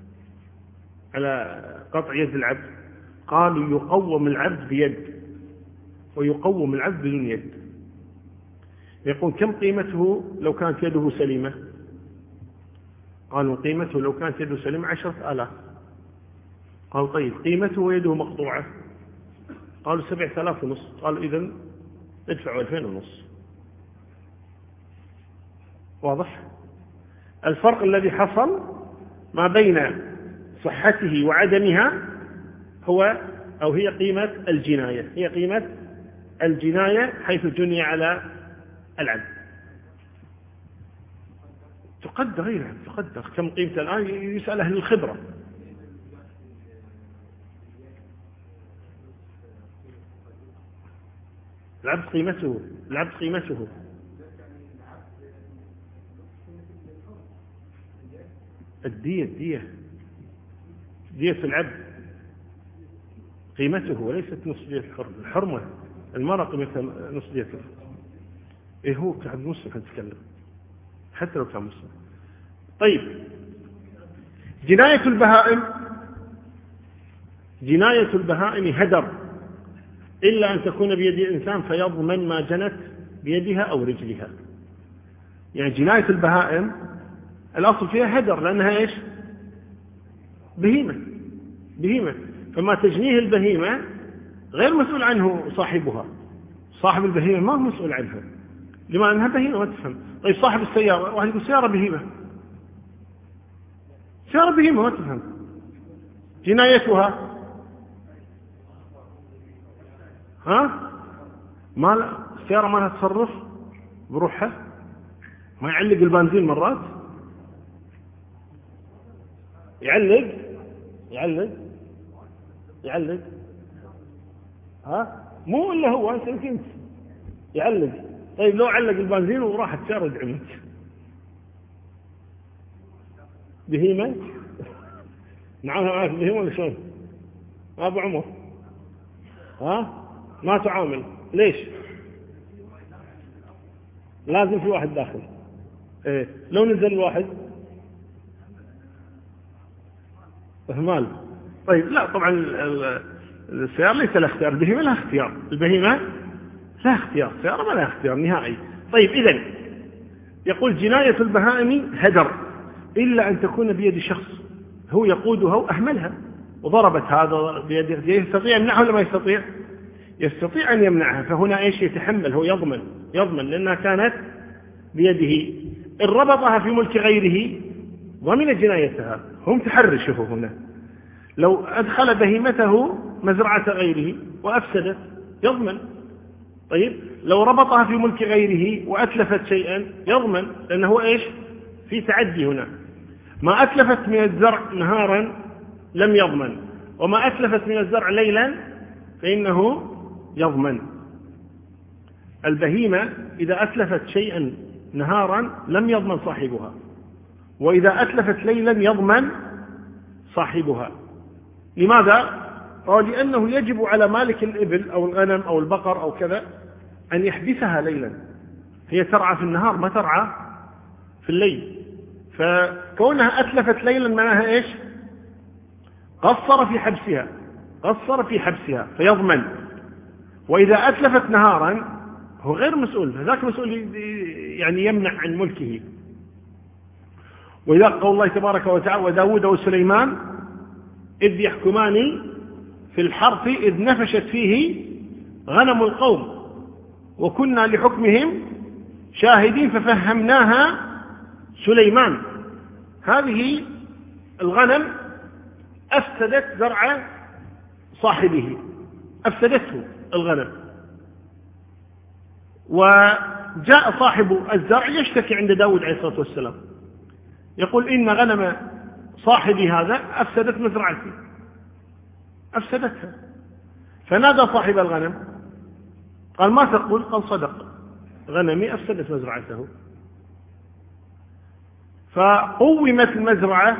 على قطع يد العبد؟ قالوا يقوم العبد بيد ويقوم العبد بدون يد. يقول كم قيمته لو كانت يده سليمة؟ قالوا قيمته لو كانت يده سليمة 10,000. قالوا طيب قيمته ويده مقطوعة؟ قالوا 7,500. قالوا إذن ادفعوا 2,500. واضح؟ الفرق الذي حصل ما بين صحته وعدمها هي قيمة الجناية، هي قيمة الجناية حيث جني على العبد. تقدر غيرها، تقدر كم قيمته الآن، يسأل أهل الخبرة. العبد قيمته الدية دية العبد قيمته وليست نصف دية الحر. الحرمة المرأة قيمتها نصف دية الحر. إيه هو كعب مسلم هنتكلم حتى لو كان مسلم. طيب جناية البهائم هدر إلا أن تكون بيد إنسان فيضمن ما جنت بيدها أو رجلها. يعني جناية البهائم الأصل فيها هدر لأنها إيش؟ بهيمة، فما تجنيه البهيمة غير مسؤول عنه صاحبها. صاحب البهيمة ما هو مسؤول عنها، لما أنها بهيمة ما تفهم. طيب صاحب السيارة، واحد يقول سيارة بهيمة ما تفهم، جنايتها ما لا السيارة ما لها تصرف بروحها، ما يعلق البنزين مرات، يعلق مو إلا هو أنت كنت يعلق. طيب لو علق البنزين وراحت سيارة دعمت بهيمة معاك بهيمة ولا شلون؟ أبو عمر ما تعامل ليش؟ لازم في واحد داخل. إيه لو نزل الواحد إهمال. طيب لا طبعا السيارة ليس لها اختيار، البهيمة لها اختيار، البهيمة لا اختيار، السيارة ما لها اختيار نهائي. طيب إذن يقول جناية البهائم هدر إلا أن تكون بيد شخص هو يقودها وأهملها وضربت هذا بيده، يستطيع يمنعها ولا ما يستطيع؟ يستطيع أن يمنعها. فهنا إيش يتحمل؟ هو يضمن لأنها كانت بيده. إن ربطها في ملك غيره ضمن جنايتها. هم تحرشه هنا، لو أدخل بهيمته مزرعة غيره وأفسدت يضمن. طيب لو ربطها في ملك غيره وأتلفت شيئا يضمن، لأنه إيش؟ في تعدي هنا. ما أتلفت من الزرع نهارا لم يضمن، وما أتلفت من الزرع ليلا فإنه يضمن. البهيمة إذا أتلفت شيئا نهارا لم يضمن صاحبها، وإذا أتلفت ليلا يضمن صاحبها. لماذا؟ قال لأنه يجب على مالك الإبل أو الغنم أو البقر أو كذا أن يحبسها ليلا، هي ترعى في النهار ما ترعى في الليل، فكونها أتلفت ليلا معناها إيش؟ قصر في حبسها فيضمن. وإذا أتلفت نهارا هو غير مسؤول، فذاك مسؤول يعني يمنع عن ملكه. وإذا قول الله تبارك وتعالى وداود وسليمان إذ يحكمان في الحرث إذ نفشت فيه غنم القوم وكنا لحكمهم شاهدين ففهمناها سليمان. هذه الغنم أفسدت زرع صاحبه، أفسدته الغنم، وجاء صاحب الزرع يشتكي عند داود عليه الصلاة والسلام يقول إن غنم صاحبي هذا أفسدت مزرعتي، أفسدتها. فنادى صاحب الغنم قال ما تقول؟ قال صدق، غنمي أفسدت مزرعته. فقومت المزرعة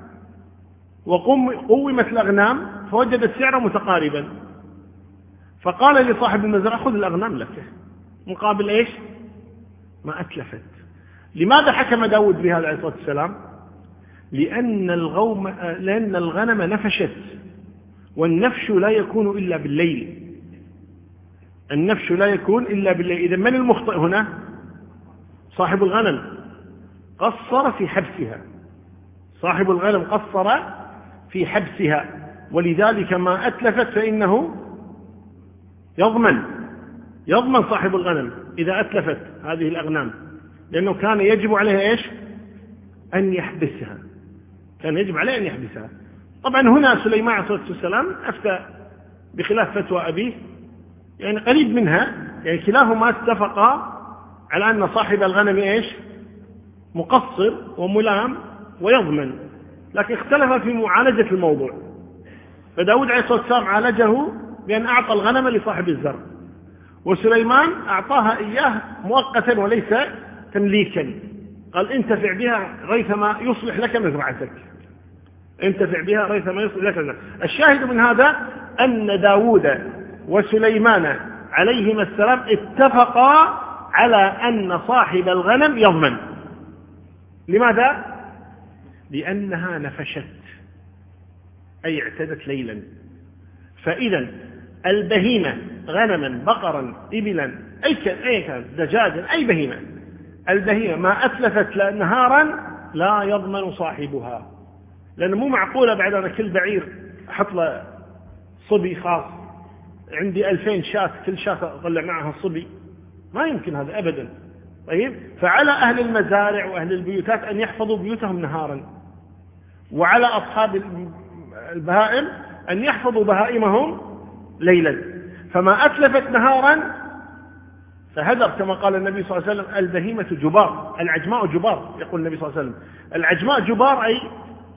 وقومت الأغنام فوجد السعر متقاربا، فقال لصاحب المزرعة خذ الأغنام لك مقابل إيش؟ ما أتلفت. لماذا حكم داود بهذا عليه الصلاة والسلام؟ لأن الغنم نفشت، والنفش لا يكون إلا بالليل، النفش لا يكون إلا بالليل. إذا من المخطئ هنا؟ صاحب الغنم قصر في حبسها، صاحب الغنم قصر في حبسها، ولذلك ما أتلفت فإنه يضمن صاحب الغنم إذا أتلفت هذه الأغنام، لأنه كان يجب عليه إيش؟ أن يحبسها، كان يجب عليه أن يحبسها. طبعا هنا سليمان عليه الصلاة والسلام أفتى بخلاف فتوى أبيه، يعني قريب منها، يعني كلاهما اتفقا على أن صاحب الغنم إيش؟ مقصر وملام ويضمن، لكن اختلف في معالجة الموضوع. فداود عليه الصلاة والسلام عالجه بأن أعطى الغنم لصاحب الزرع، وسليمان أعطاها إياه مؤقتا وليس تمليكا، قال انتفع بها ريثما يصلح لك مزرعتك، انتفع بها ريثما يصلح لك مزرعتك. الشاهد من هذا أن داود وسليمان عليهما السلام اتفقا على أن صاحب الغنم يضمن. لماذا؟ لأنها نفشت، أي اعتدت ليلا. فإذا البهيمة غنما بقرا إبلا أي كان دجاجا أي بهيمة، البهيمة ما أتلفت نهارا لا يضمن صاحبها، لأنه مو معقولة بعد أنا كل بعير أحط له صبي خاص، عندي 2000 شاة كل شاة أطلع معها صبي، ما يمكن هذا أبدا. طيب، فعلى أهل المزارع وأهل البيوتات أن يحفظوا بيوتهم نهارا، وعلى أصحاب البهائم أن يحفظوا بهائمهم ليلا. فما أتلفت نهارا فهدر، كما قال النبي صلى الله عليه وسلم: البهيمة جبار، العجماء جبار. يقول النبي صلى الله عليه وسلم: العجماء جبار، أي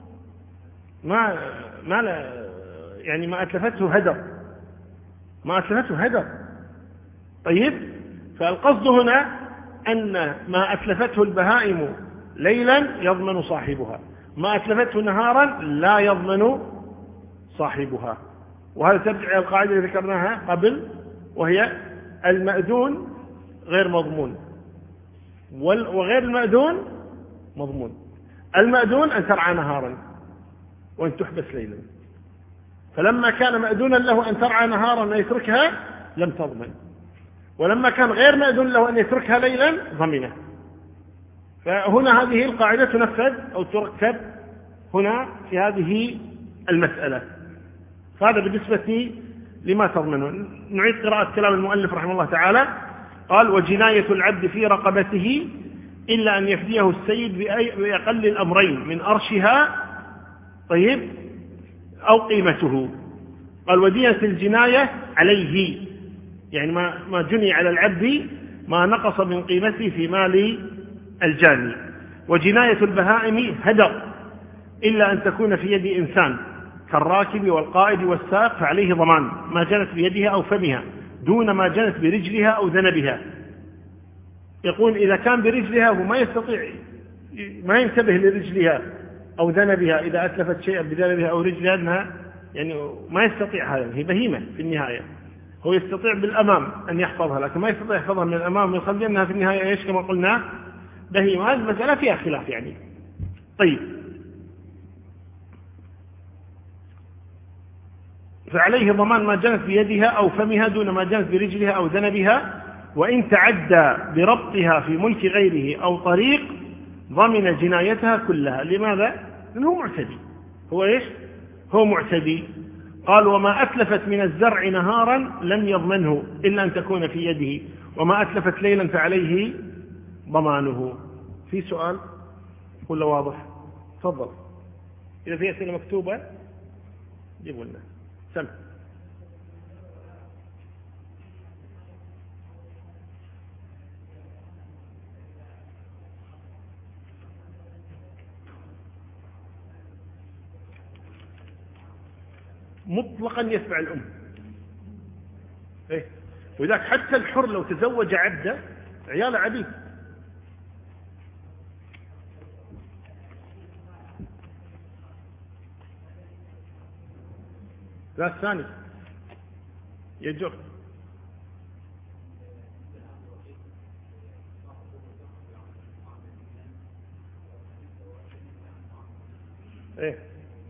ما أتلفته هدر، ما أتلفته هدر. طيب، فالقصد هنا أن ما أتلفته البهائم ليلا يضمن صاحبها، ما أتلفته نهارا لا يضمن صاحبها. وهذا ترجع إلى القاعدة اللي ذكرناها قبل، وهي المأذون غير مضمون، وغير المأذون مضمون. المأذون أن ترعى نهارا وأن تحبس ليلا، فلما كان مأذونا له أن ترعى نهارا وأن يتركها لم تضمن، ولما كان غير مأذون له أن يتركها ليلا ضمنه. فهنا هذه القاعدة تنفذ أو تركب هنا في هذه المسألة. فهذا بالنسبة لما تضمنون. نعيد قراءة كلام المؤلف رحمه الله تعالى. قال: وجناية العبد في رقبته إلا أن يفديه السيد بأقل الأمرين من أرشها، طيب، أو قيمته. قال: ودية الجناية عليه، يعني ما جني على العبد ما نقص من قيمته في مال الجاني. وجناية البهائم هدر إلا أن تكون في يد إنسان كالراكب والقائد والساق، فعليه ضمان ما جنت بيدها أو فمها دون ما جنت برجلها أو ذنبها. يقول إذا كان برجلها وما يستطيع، ما ينتبه لرجلها أو ذنبها، إذا أتلفت شيئا بذنبها أو رجلها أنها يعني ما يستطيع، هذا هي بهيمة في النهاية. هو يستطيع بالأمام أن يحفظها، لكن ما يستطيع يحفظها من الأمام من الخلف، لأنها في النهاية إيش كما قلنا بهيمة. هذه المسألة فيها خلاف يعني. طيب، فعليه ضمان ما جنت بيدها أو فمها دون ما جنت برجلها أو ذنبها، وإن تعدى بربطها في ملك غيره أو طريق ضمن جنايتها كلها. لماذا؟ لأنه معتدي. هو إيش؟ هو معتدي. قال: وما أتلفت من الزرع نهارا لم يضمنه إلا أن تكون في يده، وما أتلفت ليلا فعليه ضمانه. في سؤال ولا واضح؟ تفضل. إذا في أسئلة مكتوبة جيبوا لنا. سم. مطلقا يتبع الأم. إيه؟ وذاك حتى الحر لو تزوج عبده عياله عبيد. لا، الثاني يجر. ايه،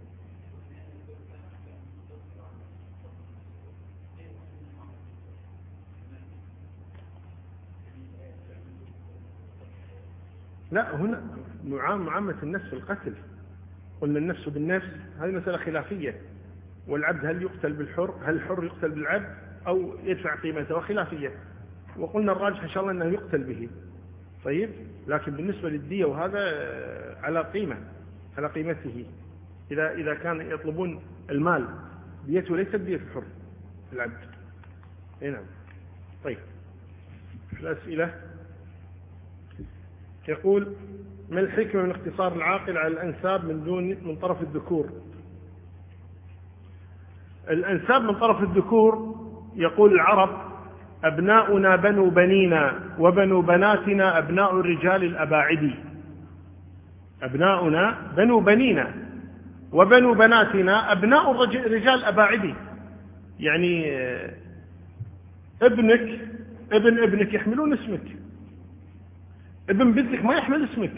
لا، هنا معامة النفس في القتل. قلنا النفس بالنفس، هذه مسألة خلافية. والعبد هل يقتل بالحر، هل الحر يقتل بالعبد أو يدفع قيمته، وخلافية. وقلنا الراجح إن شاء الله أنه يقتل به. طيب، لكن بالنسبة للدية وهذا على قيمة، على قيمته. إذا كان يطلبون المال ديته ليست دية الحر العبد. نعم. طيب، الأسئلة. يقول: ما الحكمة من اختصار العاقل على الأنساب من طرف الذكور؟ الأنساب من طرف الذكور، يقول العرب: أبناؤنا بنو بنينا وبنو بناتنا أبناء الرجال الأباعد. أبناؤنا بنو بنينا وبنو بناتنا أبناء الرجال أباعدي. يعني ابنك ابن ابنك يحملون اسمك، ابن بنتك ما يحمل اسمك،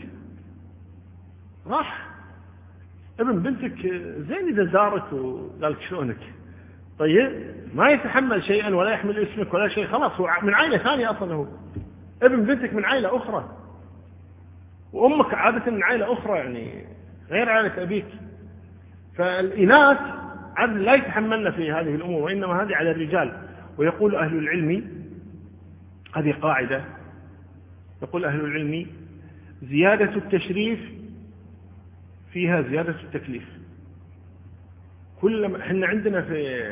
راح ابن بنتك زين إذا زارك وقالك شلونك، طيب ما يتحمل شيئا ولا يحمل اسمك ولا شيء، خلاص هو من عائلة ثانية أصلا. هو ابن بنتك من عائلة أخرى، وأمك عادة من عائلة أخرى يعني غير عائلة أبيك. فالإناث عادة لا يتحملن في هذه الأمور، وإنما هذه على الرجال. ويقول أهل العلم، هذه قاعدة، يقول أهل العلم: زيادة التشريف فيها زيادة التكليف. كلما احنا عندنا في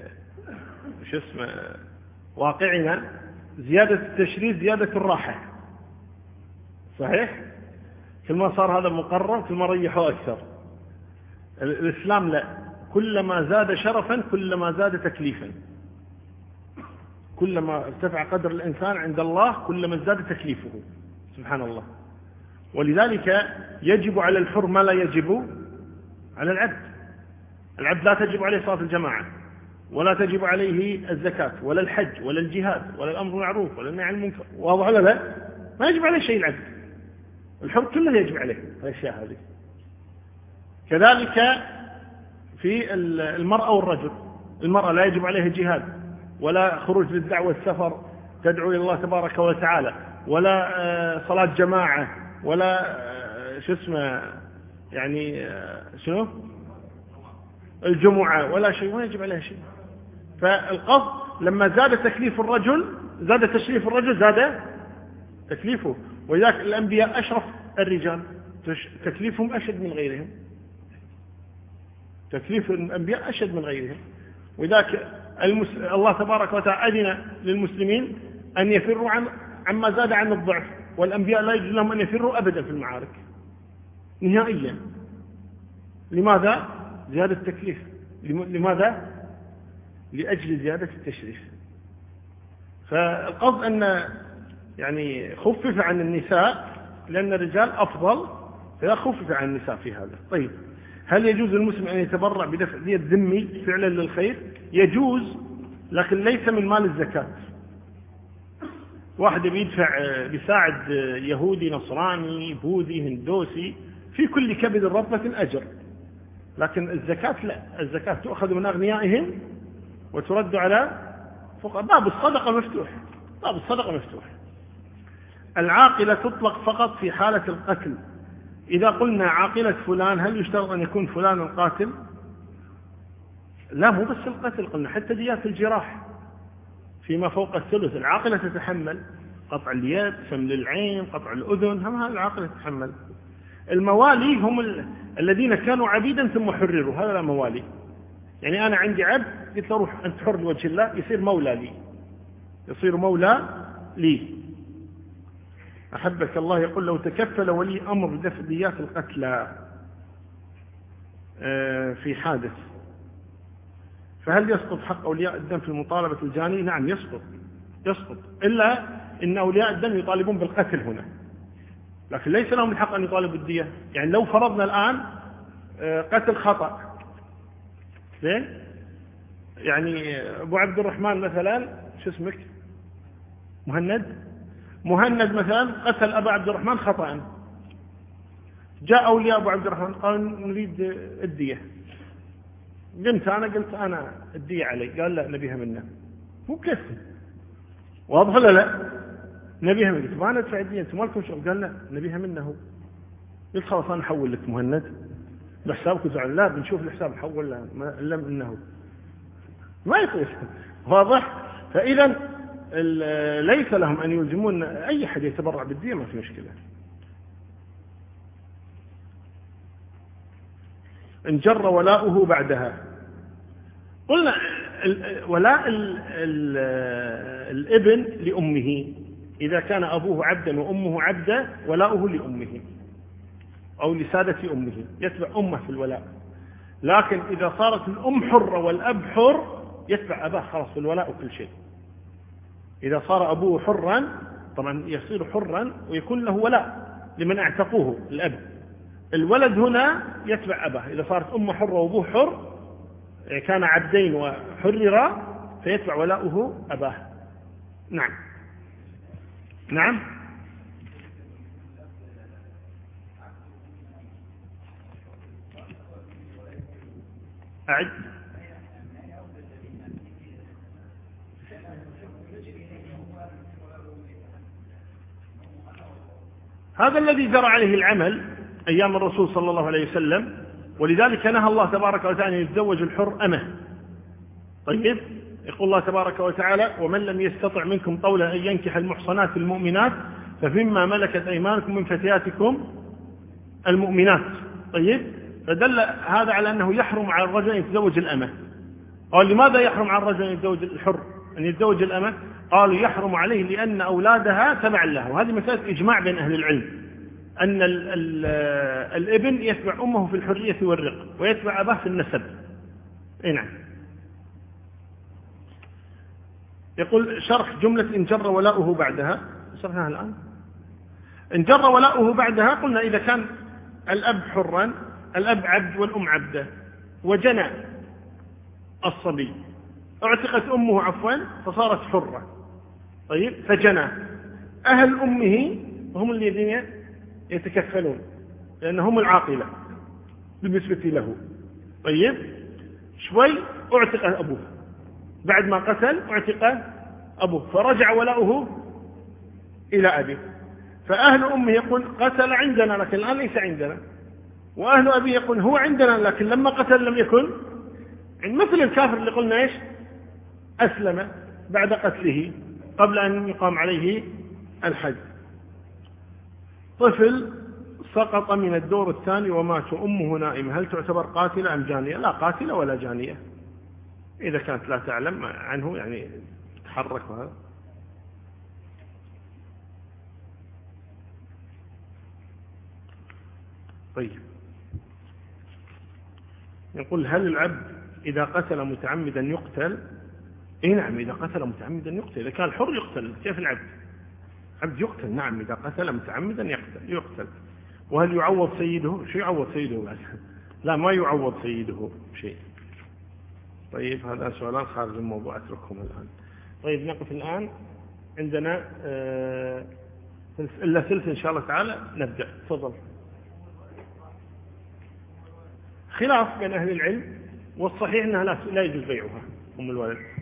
واقعنا زيادة التشريف زيادة الراحة، صحيح؟ كل ما صار هذا مقرر كل ما ريحوا أكثر. الإسلام لا، كلما زاد شرفا كلما زاد تكليفا، كلما ارتفع قدر الإنسان عند الله كلما ازداد تكليفه، سبحان الله. ولذلك يجب على الحر ما لا يجب على العبد. العبد لا تجب عليه صلاة الجماعة، ولا تجب عليه الزكاة، ولا الحج، ولا الجهاد، ولا الأمر بالمعروف، ولا النهي عن المنكر، واضح ولا لا؟ ما يجب عليه شيء العبد. الحر كله يجب عليه الأشياء هذه. كذلك في المرأة والرجل، المرأة لا يجب عليها جهاد، ولا خروج للدعوة السفر تدعو إلى الله تبارك وتعالى، ولا صلاة جماعة، ولا يعني شنو الجمعة، ولا شيء، ما يجب عليها شيء. فالقصد لما زاد تكليف الرجل زاد تشريف الرجل زاد تكليفه. ولذلك الأنبياء أشرف الرجال، تكليفهم أشد من غيرهم، تكليف الأنبياء أشد من غيرهم. وذاك الله تبارك وتعالى أذن للمسلمين أن يفروا عما زاد عن الضعف، والأنبياء لا يجوز لهم أن يفروا أبدا في المعارك نهائيا. لماذا؟ زيادة التكليف. لماذا؟ لأجل زيادة التشريف. فالقصد أن يعني خفف عن النساء لأن الرجال أفضل، فلا خفف عن النساء في هذا. طيب، هل يجوز للمسلم أن يتبرع بدفع دية ذمي فعلا للخير؟ يجوز، لكن ليس من مال الزكاة. واحد بيساعد يهودي نصراني بوذي هندوسي، في كل كبد رطبة أجر، لكن الزكاة لا، الزكاة تؤخذ من أغنيائهم وترد على فقراء. باب الصدقة مفتوح، باب الصدقة مفتوح. العاقلة تطلق فقط في حالة القتل. إذا قلنا عاقلة فلان هل يشترط أن يكون فلان القاتل؟ لا، مو بس القتل، قلنا حتى ديات الجراح فيما فوق الثلث العاقلة تتحمل، قطع اليد، سمل العين، قطع الأذن، هم هذا العاقلة تتحمل. الموالي هم الذين كانوا عبيدا ثم حرروا، هذا لا موالي. يعني أنا عندي عبد قلت له روح أنت حر لوجه الله، يصير مولى لي، يصير مولى لي. أحبك الله يقول: لو تكفل ولي أمر بدفع ديات القتلى في حادث فهل يسقط حق أولياء الدم في مطالبة الجاني؟ نعم يسقط، إلا إن أولياء الدم يطالبون بالقتل هنا، لكن ليس لهم الحق أن يطالبوا بالدية. يعني لو فرضنا الآن قتل خطأ، زين، يعني أبو عبد الرحمن مثلا، شو اسمك، مهند مثلا قتل أبا عبد الرحمن خطأ، جاء أولياء أبو عبد الرحمن قالوا نريد الدية. قلت أنا الدية علي، قال لا نبيها منه. مو كيف، واضح ولا لا؟ نبيها منه، ما ندفع الدية، أنتم ما لكم شغل. قال لا نبيها منه. قلت خلاص أنا أحول لك مهند بحسابك وزعل. لا، بنشوف الحساب حول له، ما لم إنه ما يطير. واضح؟ فإذا ليس لهم أن يلزمون أي حد يتبرع بالدية، ما في مشكلة. إن جر ولاؤه بعدها، قلنا ولاء الابن لأمه، إذا كان أبوه عبدا وأمه عبدا ولاؤه لأمه أو لسادة أمه، يتبع أمه في الولاء. لكن إذا صارت الأم حرة والأب حر يتبع أباه خلاص في الولاء وكل شيء. إذا صار أبوه حرا طبعا يصير حرا ويكون له ولاء لمن اعتقوه الأب. الولد هنا يتبع أباه. إذا صارت أمه حرة وأبوه حر، يعني كان عبدين وحررا، فيتبع ولاؤه أباه. نعم. نعم. أعد. هذا الذي جرى عليه العمل أيام الرسول صلى الله عليه وسلم، ولذلك نهى الله تبارك وتعالى أن يتزوج الحر أمه. طيب، يقول الله تبارك وتعالى: ومن لم يستطع منكم طولا أن ينكح المحصنات المؤمنات فمما ملكت أيمانكم من فتياتكم المؤمنات. طيب، فدل هذا على أنه يحرم على الرجل أن يتزوج الأمة. قال: لماذا يحرم على الرجل أن يتزوج الحر أن يتزوج الأمة؟ قالوا: يحرم عليه لأن أولادها تبع له. وهذه مسألة إجماع بين أهل العلم، أن الابن يتبع أمه في الحرية والرق، ويتبع أباه في النسب. نعم. يقول: شرح جملة إن جر ولاؤه بعدها، شرحناها الآن. إن جر ولاؤه بعدها قلنا إذا كان الأب حرا، الأب عبد والأم عبدة، وجنى الصبي، اعتقت أمه عفوا فصارت حرة. طيب، فجنى، أهل أمه هم الذين يتكفلون، لأنهم العاقلة بالنسبة له. طيب، شوي اعتق أبوه، بعد ما قتل اعتق أبوه، فرجع ولاؤه إلى أبيه. فأهل أمه يقول: قتل عندنا لكن الآن ليس عندنا، وأهل أبيه يقول: هو عندنا لكن لما قتل لم يكن. مثل الكافر اللي قلنا إيش؟ أسلم بعد قتله قبل أن يقام عليه الحد. طفل سقط من الدور الثاني ومات وأمه نائمة، هل تعتبر قاتلة أم جانية؟ لا قاتلة ولا جانية، إذا كانت لا تعلم عنه، يعني تحرك وهذا. طيب، يقول: هل العبد إذا قتل متعمدا يقتل؟ إيه نعم، إذا قتل متعمدا يقتل. إذا كان حر يقتل، كيف العبد؟ عبد يقتل. نعم، إذا قتل متعمدا يقتل. وهل يعوض سيده؟ شو يعوض سيده بعد؟ لا، ما يعوض سيده شيء. طيب، هذا سؤالان خارج الموضوع أتركهم الآن. طيب، نقف الآن، عندنا إلا ثلث إن شاء الله تعالى نبدأ. تفضل. خلاف بين أهل العلم، والصحيح أنها لا يجوز بيعها أم الولد.